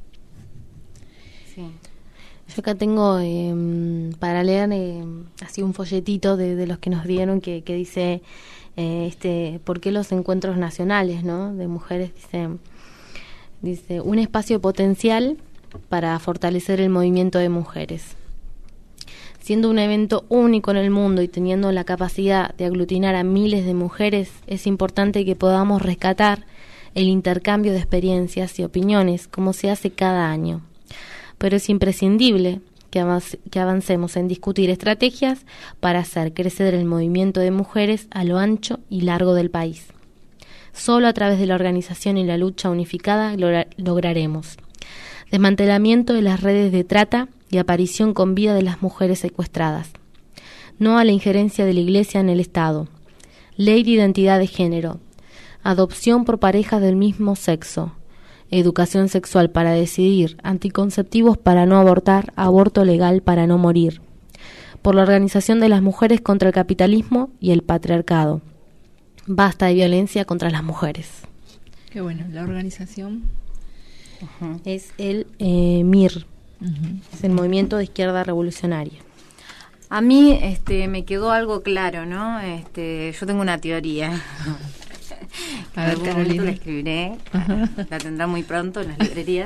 Sí. Yo acá tengo para leer así un folletito de los que nos dieron que dice ¿por qué los encuentros nacionales, ¿no? De mujeres? Dice un espacio potencial para fortalecer el movimiento de mujeres. Siendo un evento único en el mundo y teniendo la capacidad de aglutinar a miles de mujeres, es importante que podamos rescatar el intercambio de experiencias y opiniones como se hace cada año. Pero es imprescindible que avancemos en discutir estrategias para hacer crecer el movimiento de mujeres a lo ancho y largo del país. Solo a través de la organización y la lucha unificada lograremos desmantelamiento de las redes de trata y aparición con vida de las mujeres secuestradas. No a la injerencia de la Iglesia en el Estado. Ley de identidad de género. Adopción por parejas del mismo sexo. Educación sexual para decidir. Anticonceptivos para no abortar. Aborto legal para no morir. Por la organización de las mujeres contra el capitalismo y el patriarcado. Basta de violencia contra las mujeres. Qué bueno, la organización es el MIR. Es el Movimiento de Izquierda Revolucionaria. A mí me quedó algo claro, ¿no? Yo tengo una teoría. A ver, Carolina. La escribiré, la tendrá muy pronto en las librerías.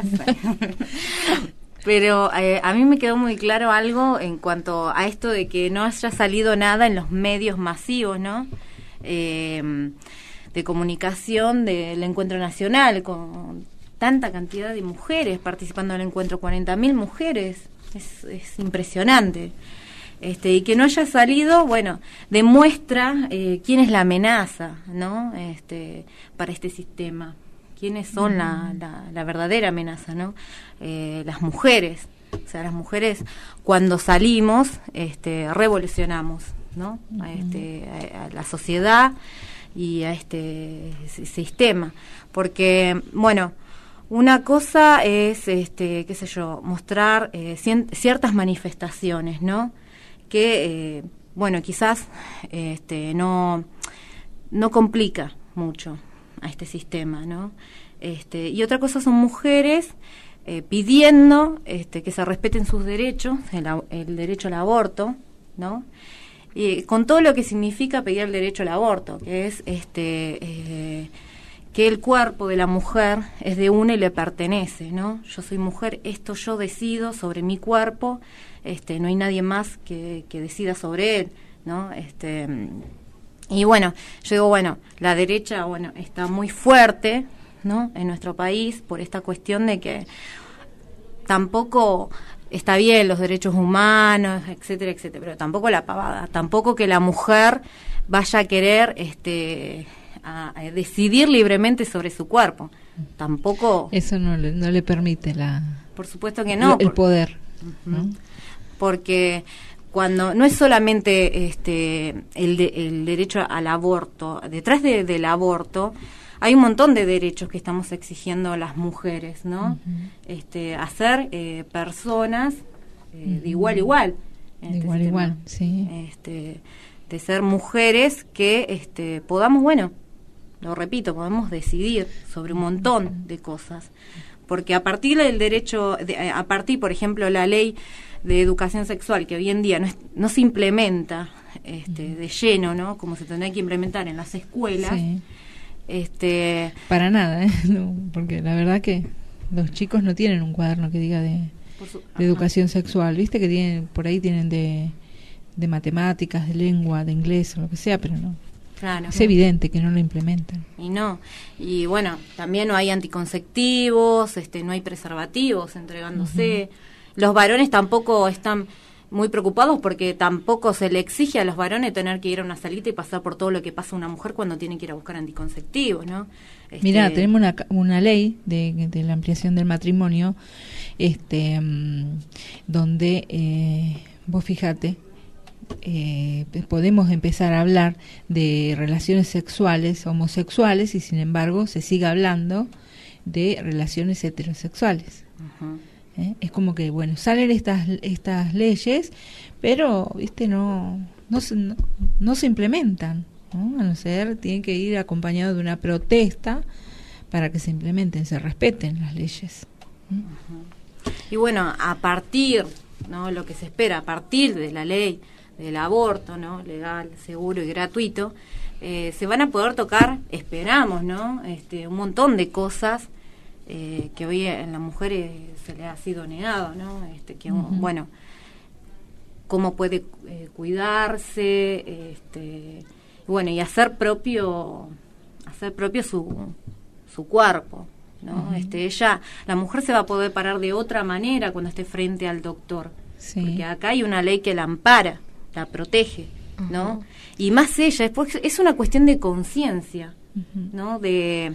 Pero a mí me quedó muy claro algo en cuanto a esto de que no haya salido nada en los medios masivos, ¿no? De comunicación del encuentro nacional, con tanta cantidad de mujeres participando en el encuentro, 40.000 mujeres, es impresionante. Y que no haya salido, bueno, demuestra quién es la amenaza, ¿no? Para este sistema, quiénes son la verdadera amenaza, ¿no? Las mujeres, o sea, las mujeres cuando salimos, revolucionamos, ¿no? A la sociedad y a este sistema, porque, bueno, una cosa es, qué sé yo, mostrar ciertas manifestaciones, ¿no? Que, bueno, quizás no complica mucho a este sistema, ¿no? Y otra cosa son mujeres pidiendo que se respeten sus derechos, el derecho al aborto, ¿no? Y con todo lo que significa pedir el derecho al aborto, que es que el cuerpo de la mujer es de una y le pertenece, ¿no? Yo soy mujer, esto yo decido sobre mi cuerpo, no hay nadie más que decida sobre él, ¿no? Y bueno, yo digo, bueno, la derecha, bueno, está muy fuerte, ¿no? En nuestro país por esta cuestión de que tampoco está bien los derechos humanos, etcétera, etcétera, pero tampoco la pavada, tampoco que la mujer vaya a querer a decidir libremente sobre su cuerpo, tampoco. Eso no le permite por supuesto que no, el poder, ¿no? Porque cuando no es solamente el derecho al aborto, detrás del aborto hay un montón de derechos que estamos exigiendo las mujeres, ¿no? A ser personas de igual a igual. De igual a igual, sí. De ser mujeres que podamos, bueno, lo repito, podemos decidir sobre un montón de cosas. Porque a partir del derecho, a partir, por ejemplo, la ley de educación sexual, que hoy en día no se implementa de lleno, ¿no? Como se tendría que implementar en las escuelas. Sí. Para nada, no, porque la verdad que los chicos no tienen un cuaderno que diga de educación sexual, viste que tienen, por ahí tienen de matemáticas, de lengua, de inglés o lo que sea, pero no. Claro. Es evidente que no lo implementan. Y bueno, también no hay anticonceptivos, no hay preservativos entregándose. Los varones tampoco están muy preocupados porque tampoco se le exige a los varones tener que ir a una salita y pasar por todo lo que pasa una mujer cuando tiene que ir a buscar anticonceptivos, ¿no? Mirá, tenemos una ley de la ampliación del matrimonio, donde vos fíjate, podemos empezar a hablar de relaciones sexuales homosexuales y sin embargo se sigue hablando de relaciones heterosexuales. Es como que, bueno, salen estas leyes, pero, viste, no se implementan, ¿no? A no ser, tienen que ir acompañado de una protesta para que se implementen, se respeten las leyes. Y bueno, a partir, ¿no? Lo que se espera, a partir de la ley del aborto, ¿no? Legal, seguro y gratuito, se van a poder tocar, esperamos, ¿no? Un montón de cosas que hoy en las mujeres se le ha sido negado, ¿no? Bueno, cómo puede cuidarse, bueno, y hacer propio su cuerpo, ¿no? La mujer se va a poder parar de otra manera cuando esté frente al doctor, porque acá hay una ley que la ampara, la protege, ¿no? Y más ella, después es una cuestión de conciencia, ¿no? De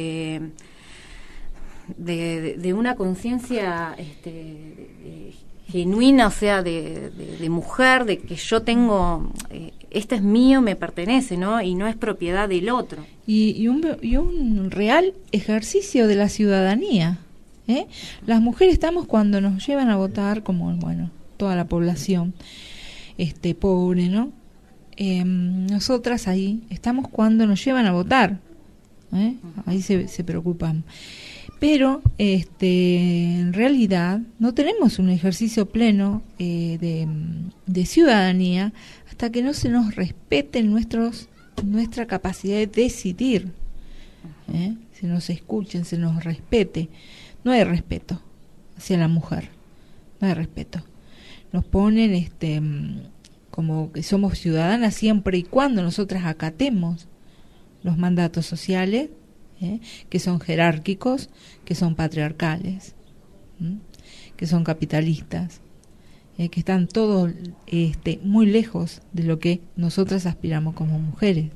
una conciencia genuina, o sea, de mujer, de que yo tengo, este es mío, me pertenece, ¿no? Y no es propiedad del otro. Y un real ejercicio de la ciudadanía, ¿eh? Las mujeres estamos cuando nos llevan a votar, como, bueno, toda la población pobre, ¿no? Nosotras ahí estamos cuando nos llevan a votar, ¿eh? Ahí se preocupan. Pero en realidad no tenemos un ejercicio pleno de ciudadanía hasta que no se nos respeten nuestra capacidad de decidir, se nos escuchen, se nos respete. No hay respeto hacia la mujer, no hay respeto. Nos ponen como que somos ciudadanas siempre y cuando nosotras acatemos los mandatos sociales, que son jerárquicos, que son patriarcales, que son capitalistas, que están todos muy lejos de lo que nosotras aspiramos como mujeres.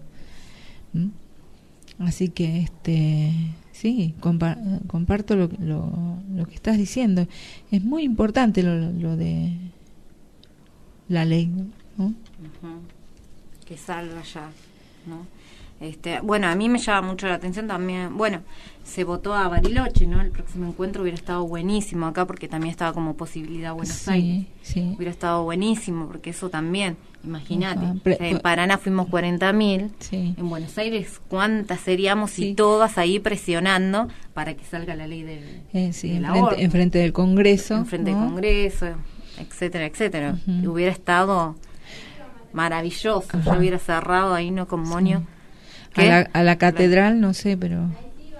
Así que sí, comparto lo que estás diciendo. Es muy importante lo de la ley, ¿no? Que salga ya, ¿no? Bueno, a mí me llama mucho la atención también, bueno, se votó a Bariloche, ¿no? El próximo encuentro hubiera estado buenísimo acá, porque también estaba como posibilidad Buenos Aires. Sí. Hubiera estado buenísimo, porque eso también, imagínate, en Paraná fuimos 40.000, en Buenos Aires, ¿cuántas seríamos? Y todas ahí presionando para que salga la ley del aborto. Enfrente del Congreso. Enfrente del Congreso, etcétera, etcétera. Y hubiera estado maravilloso, yo hubiera cerrado ahí, ¿no? Con moño. A la catedral, no sé, pero...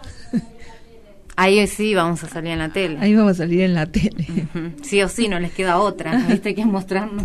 Ahí sí vamos a salir en la tele. Ahí vamos a salir en la tele. Sí o sí, no les queda otra, ¿viste? Que mostrarnos.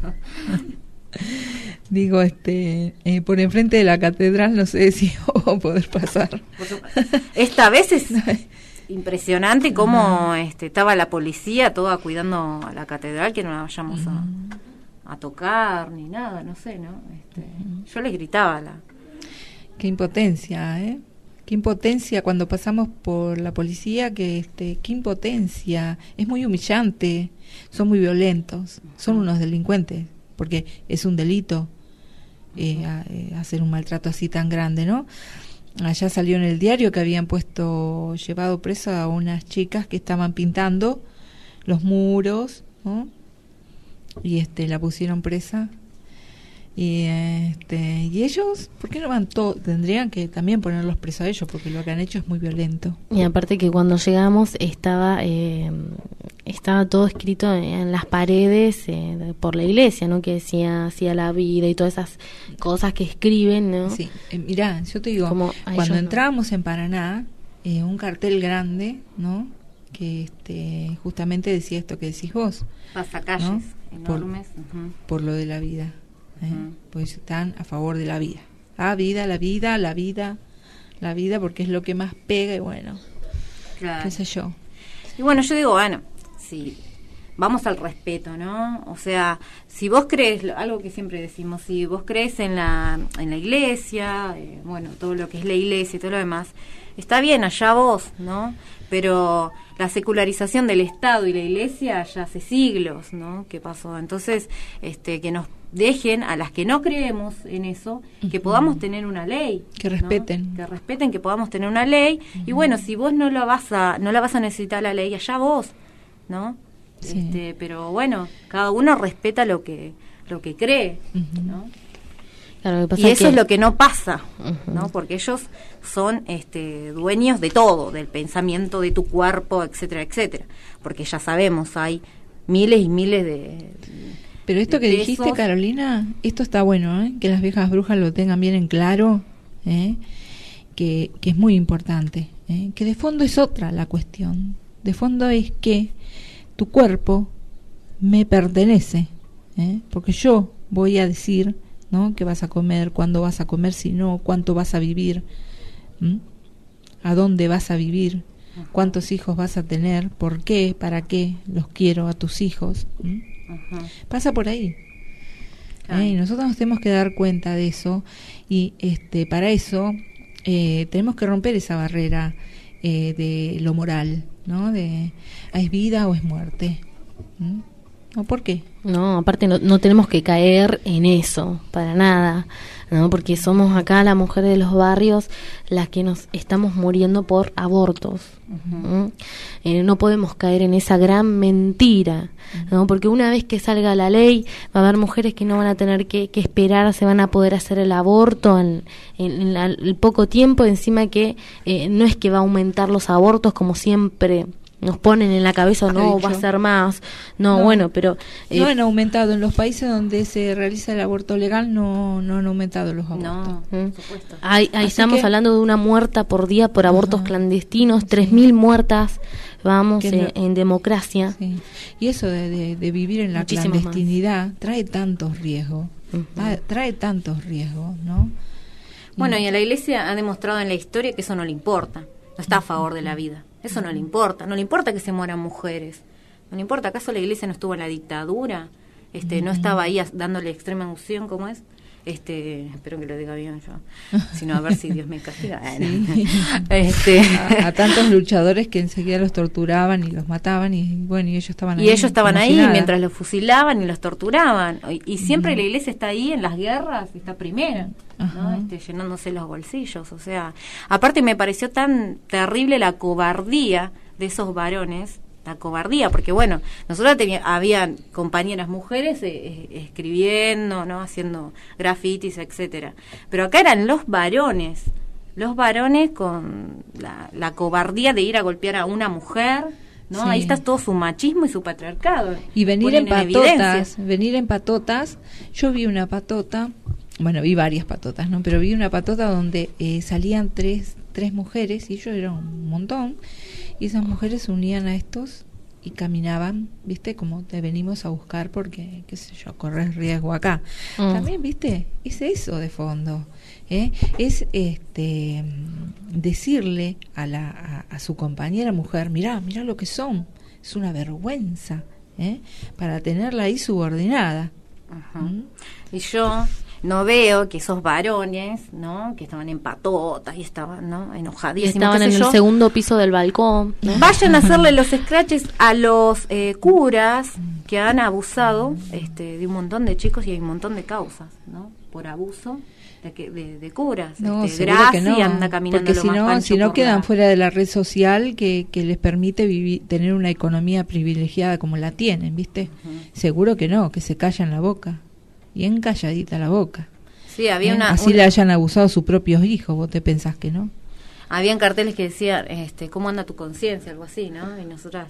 Digo, por enfrente de la catedral no sé si vamos a poder pasar. Esta vez es impresionante cómo estaba la policía toda cuidando a la catedral, que no la vayamos a tocar ni nada, no sé, ¿no? Yo les gritaba Qué impotencia, ¿eh? Qué impotencia cuando pasamos por la policía, qué impotencia. Es muy humillante, son muy violentos, son unos delincuentes, porque es un delito hacer un maltrato así tan grande, ¿no? Allá salió en el diario que habían llevado presa a unas chicas que estaban pintando los muros, ¿no? Y la pusieron presa. Y ellos, ¿por qué no van todos? Tendrían que también ponerlos presos a ellos, porque lo que han hecho es muy violento. Y aparte que cuando llegamos estaba todo escrito en las paredes por la iglesia, ¿no? Que decía la vida y todas esas cosas que escriben, ¿no? Sí, mirá, yo te digo, cuando entrábamos en Paraná, un cartel grande, ¿no? Que justamente decía esto que decís vos. Pasacalles, ¿no? Enormes. Por lo de la vida. Pues están a favor de la vida, la vida, porque es lo que más pega. Y bueno, claro. Qué sé yo. Y bueno, yo digo, bueno, sí, vamos al respeto, ¿no? O sea, si vos crees, algo que siempre decimos, si vos crees en la iglesia, bueno, todo lo que es la iglesia y todo lo demás, está bien, allá vos, ¿no? Pero la secularización del Estado y la iglesia ya hace siglos, ¿no? ¿Qué pasó? Entonces, que nos dejen a las que no creemos en eso, que podamos tener una ley, que respeten, ¿no? Que respeten, que podamos tener una ley. Y bueno, si vos no la vas a necesitar la ley, allá vos, ¿no? Sí. Pero bueno, cada uno respeta lo que cree, ¿no? Claro, y eso es lo que no pasa, ¿no? Porque ellos son dueños de todo, del pensamiento, de tu cuerpo, etcétera, etcétera. Porque ya sabemos, hay miles y miles de... Pero esto que dijiste, Carolina, esto está bueno, que las viejas brujas lo tengan bien en claro, que es muy importante, que de fondo es otra la cuestión. De fondo es que tu cuerpo me pertenece, porque yo voy a decir, ¿no?, qué vas a comer, cuándo vas a comer, si no, cuánto vas a vivir, a dónde vas a vivir, cuántos hijos vas a tener, por qué, para qué los quiero a tus hijos. Pasa por ahí. Y nosotros nos tenemos que dar cuenta de eso, y para eso tenemos que romper esa barrera de lo moral, ¿no? De ¿es vida o es muerte? ¿No? ¿Por qué? No, aparte no tenemos que caer en eso, para nada, ¿no? Porque somos acá las mujeres de los barrios las que nos estamos muriendo por abortos. No podemos caer en esa gran mentira, ¿no? Porque una vez que salga la ley va a haber mujeres que no van a tener que esperar, se van a poder hacer el aborto en el poco tiempo, encima que no es que va a aumentar los abortos como siempre nos ponen en la cabeza, no va a ser más, no, bueno, pero no han aumentado en los países donde se realiza el aborto legal, no han aumentado los abortos. Por supuesto. Ahí estamos hablando de una muerta por día por abortos clandestinos, 3.000 muertas, vamos, en democracia. Sí. Y eso de vivir en la clandestinidad trae tantos riesgos, ¿no? Bueno, y a la Iglesia ha demostrado en la historia que eso no le importa, no está a favor de la vida. Eso no le importa que se mueran mujeres. No le importa, ¿acaso la Iglesia no estuvo en la dictadura? No estaba ahí dándole extrema unción, ¿cómo es? Espero que lo diga bien yo, sino a ver si Dios me castiga. A tantos luchadores que enseguida los torturaban y los mataban, y bueno, y ellos estaban ahí. Y ellos estaban ahí mientras los fusilaban y los torturaban. Y siempre la Iglesia está ahí en las guerras, está primera, ¿no? Llenándose los bolsillos. O sea, aparte me pareció tan terrible la cobardía de esos varones. La cobardía, porque bueno, nosotros habían compañeras mujeres escribiendo, ¿no?, haciendo grafitis, etcétera, pero acá eran los varones con la cobardía de ir a golpear a una mujer, ¿no? Sí. Ahí está todo su machismo y su patriarcado. Y venir en patotas. Yo vi una patota, bueno, vi varias patotas, ¿no? Pero vi una patota donde salían tres mujeres, y ellos eran un montón. Y esas mujeres se unían a estos y caminaban, ¿viste? Como te venimos a buscar porque, qué sé yo, corres riesgo acá. También, ¿viste? Es eso de fondo. Es decirle a su compañera mujer, mirá lo que son. Es una vergüenza, para tenerla ahí subordinada. Y yo no veo que esos varones, ¿no?, que estaban en patotas y estaban, ¿no?, enojadísimos, y estaban en el segundo piso del balcón, ¿no?, vayan a hacerle los scratches a los curas que han abusado de un montón de chicos, y hay un montón de causas, ¿no?, por abuso de curas. No, Gracia que no, anda caminando porque si no quedan fuera de la red social que les permite tener una economía privilegiada como la tienen, ¿viste? Seguro que no, que se callan la boca. Bien calladita la boca. Sí, había así le hayan abusado sus propios hijos, ¿vos te pensás que no? Habían carteles que decían, ¿cómo anda tu conciencia? Algo así, ¿no? Y nosotras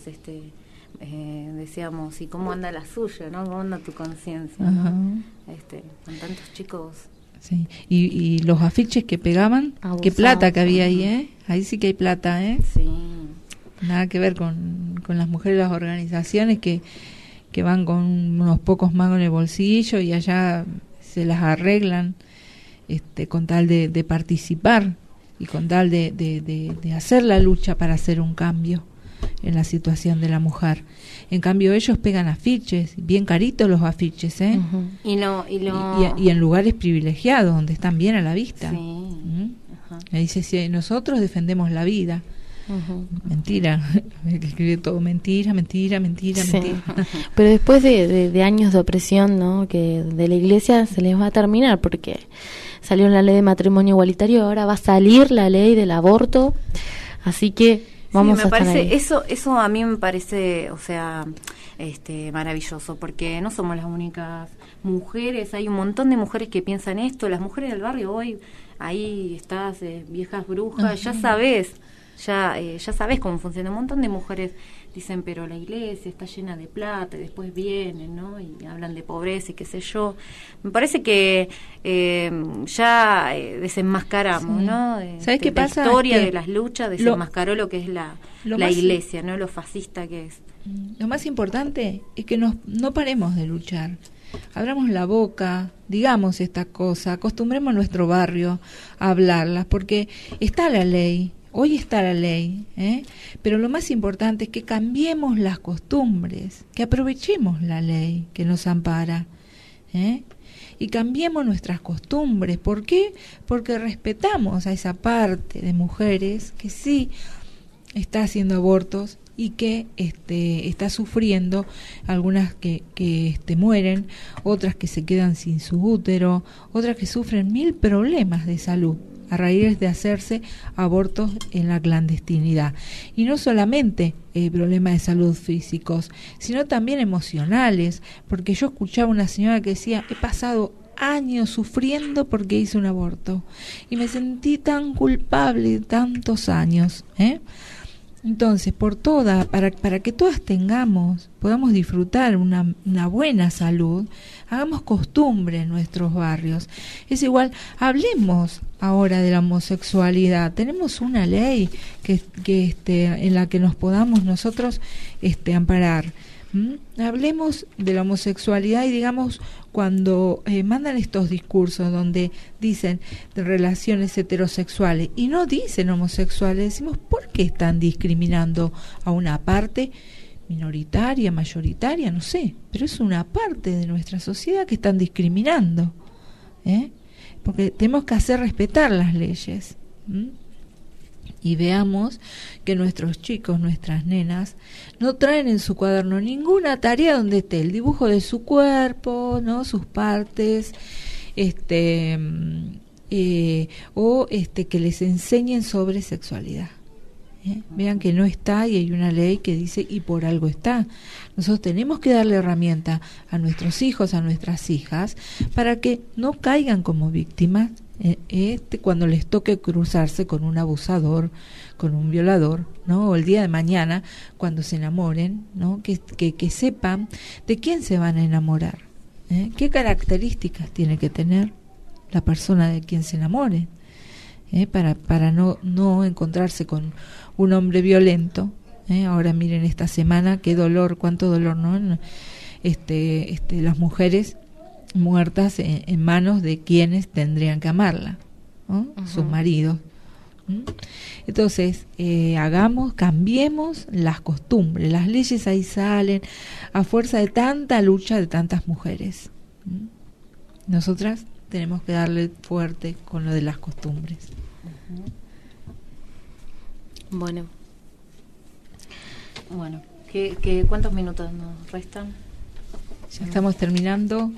decíamos, ¿y cómo anda la suya, no? ¿Cómo anda tu conciencia, ¿no? Con tantos chicos. Sí. Y los afiches que pegaban, abusados. Qué plata que había ahí, Ahí sí que hay plata, Sí. Nada que ver con las mujeres de las organizaciones que van con unos pocos mangos en el bolsillo y allá se las arreglan con tal de participar y con tal de hacer la lucha para hacer un cambio en la situación de la mujer. En cambio ellos pegan afiches, bien caritos los afiches, y en lugares privilegiados donde están bien a la vista. Sí. Me dice, si nosotros defendemos la vida. Mentira, escribe todo mentira. Pero después de años de opresión, ¿no?, que de la Iglesia se les va a terminar, porque salió la ley de matrimonio igualitario, ahora va a salir la ley del aborto, así que vamos a estar ahí. Eso a mí me parece, o sea, maravilloso, porque no somos las únicas mujeres, hay un montón de mujeres que piensan esto. Las mujeres del barrio hoy, ahí estás, viejas brujas, ya sabes cómo funciona. Un montón de mujeres dicen, pero la Iglesia está llena de plata, y después vienen, ¿no?, y hablan de pobreza y qué sé yo. Me parece que ya desenmascaramos, ¿no? ¿Sabes qué pasa? La historia de las luchas desenmascaró lo que es la Iglesia, ¿no?, lo fascista que es. Lo más importante es que no paremos de luchar. Abramos la boca, digamos esta cosa, acostumbremos nuestro barrio a hablarlas, porque está la ley, hoy está la ley, pero lo más importante es que cambiemos las costumbres, que aprovechemos la ley que nos ampara, y cambiemos nuestras costumbres. ¿Por qué? Porque respetamos a esa parte de mujeres que sí está haciendo abortos y que está sufriendo, algunas que mueren, otras que se quedan sin su útero, otras que sufren 1000 problemas de salud a raíz de hacerse abortos en la clandestinidad. Y no solamente problemas de salud físicos, sino también emocionales, porque yo escuchaba una señora que decía: he pasado años sufriendo porque hice un aborto y me sentí tan culpable de tantos años, Entonces, para que todas podamos disfrutar una buena salud, hagamos costumbre en nuestros barrios. Es igual, hablemos ahora de la homosexualidad. Tenemos una ley que en la que nos podamos nosotros amparar. Hablemos de la homosexualidad y digamos, cuando mandan estos discursos donde dicen de relaciones heterosexuales y no dicen homosexuales, decimos: ¿por qué están discriminando a una parte minoritaria, mayoritaria? No sé, pero es una parte de nuestra sociedad que están discriminando, porque tenemos que hacer respetar las leyes. Y veamos que nuestros chicos, nuestras nenas, no traen en su cuaderno ninguna tarea donde esté el dibujo de su cuerpo, ¿no? Sus partes, o que les enseñen sobre sexualidad. Vean que no está, y hay una ley que dice, y por algo está. Nosotros tenemos que darle herramienta a nuestros hijos, a nuestras hijas, para que no caigan como víctimas cuando les toque cruzarse con un abusador, con un violador, ¿no? O el día de mañana, cuando se enamoren, ¿no? Que sepan de quién se van a enamorar, qué características tiene que tener la persona de quien se enamore, para no encontrarse con un hombre violento. Ahora miren esta semana, qué dolor, cuánto dolor, ¿no? Las mujeres muertas en manos de quienes tendrían que amarla, ¿no? Sus maridos. Entonces, cambiemos las costumbres. Las leyes ahí salen a fuerza de tanta lucha de tantas mujeres. Nosotras tenemos que darle fuerte con lo de las costumbres. Bueno, ¿cuántos minutos nos restan? Ya estamos terminando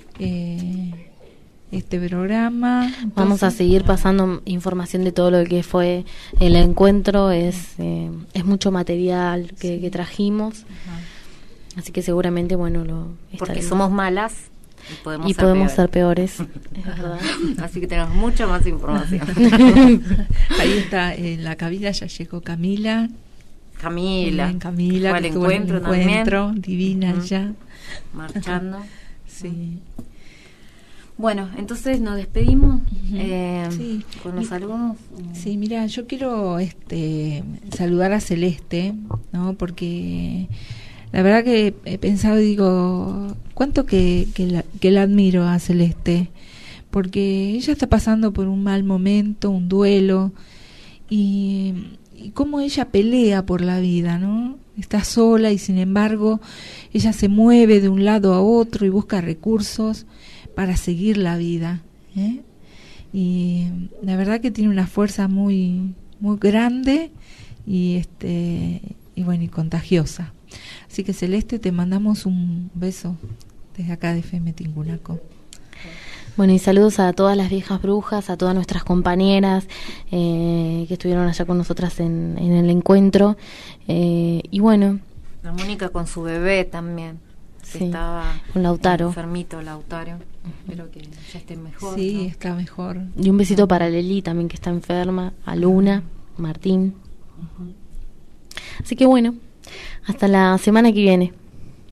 este programa. Entonces, vamos a seguir pasando información de todo lo que fue el encuentro. Es mucho material que trajimos. Así que seguramente, porque somos malas y podemos ser peores. Es verdad. Así que tenemos mucha más información. Ahí está, en la cabina ya llegó Camila. Camila, fue al encuentro divina ya. Marchando. Sí. Bueno, entonces nos despedimos con los saludos. Sí, mira, yo quiero saludar a Celeste, ¿no? Porque la verdad que he pensado y digo, cuánto que la admiro a Celeste, porque ella está pasando por un mal momento, un duelo, y cómo ella pelea por la vida, ¿no? Está sola y sin embargo ella se mueve de un lado a otro y busca recursos para seguir la vida, y la verdad que tiene una fuerza muy muy grande y y contagiosa. Así que Celeste, te mandamos un beso desde acá de FM Tincunaco. Bueno, y saludos a todas las viejas brujas, a todas nuestras compañeras que estuvieron allá con nosotras en el encuentro. Y bueno, la Mónica con su bebé también, sí, estaba con Lautaro, enfermito Lautaro. Espero que ya esté mejor. Sí, ¿no? Está mejor. Y un besito para Leli también, que está enferma, a Luna, Martín. Así que bueno, hasta la semana que viene.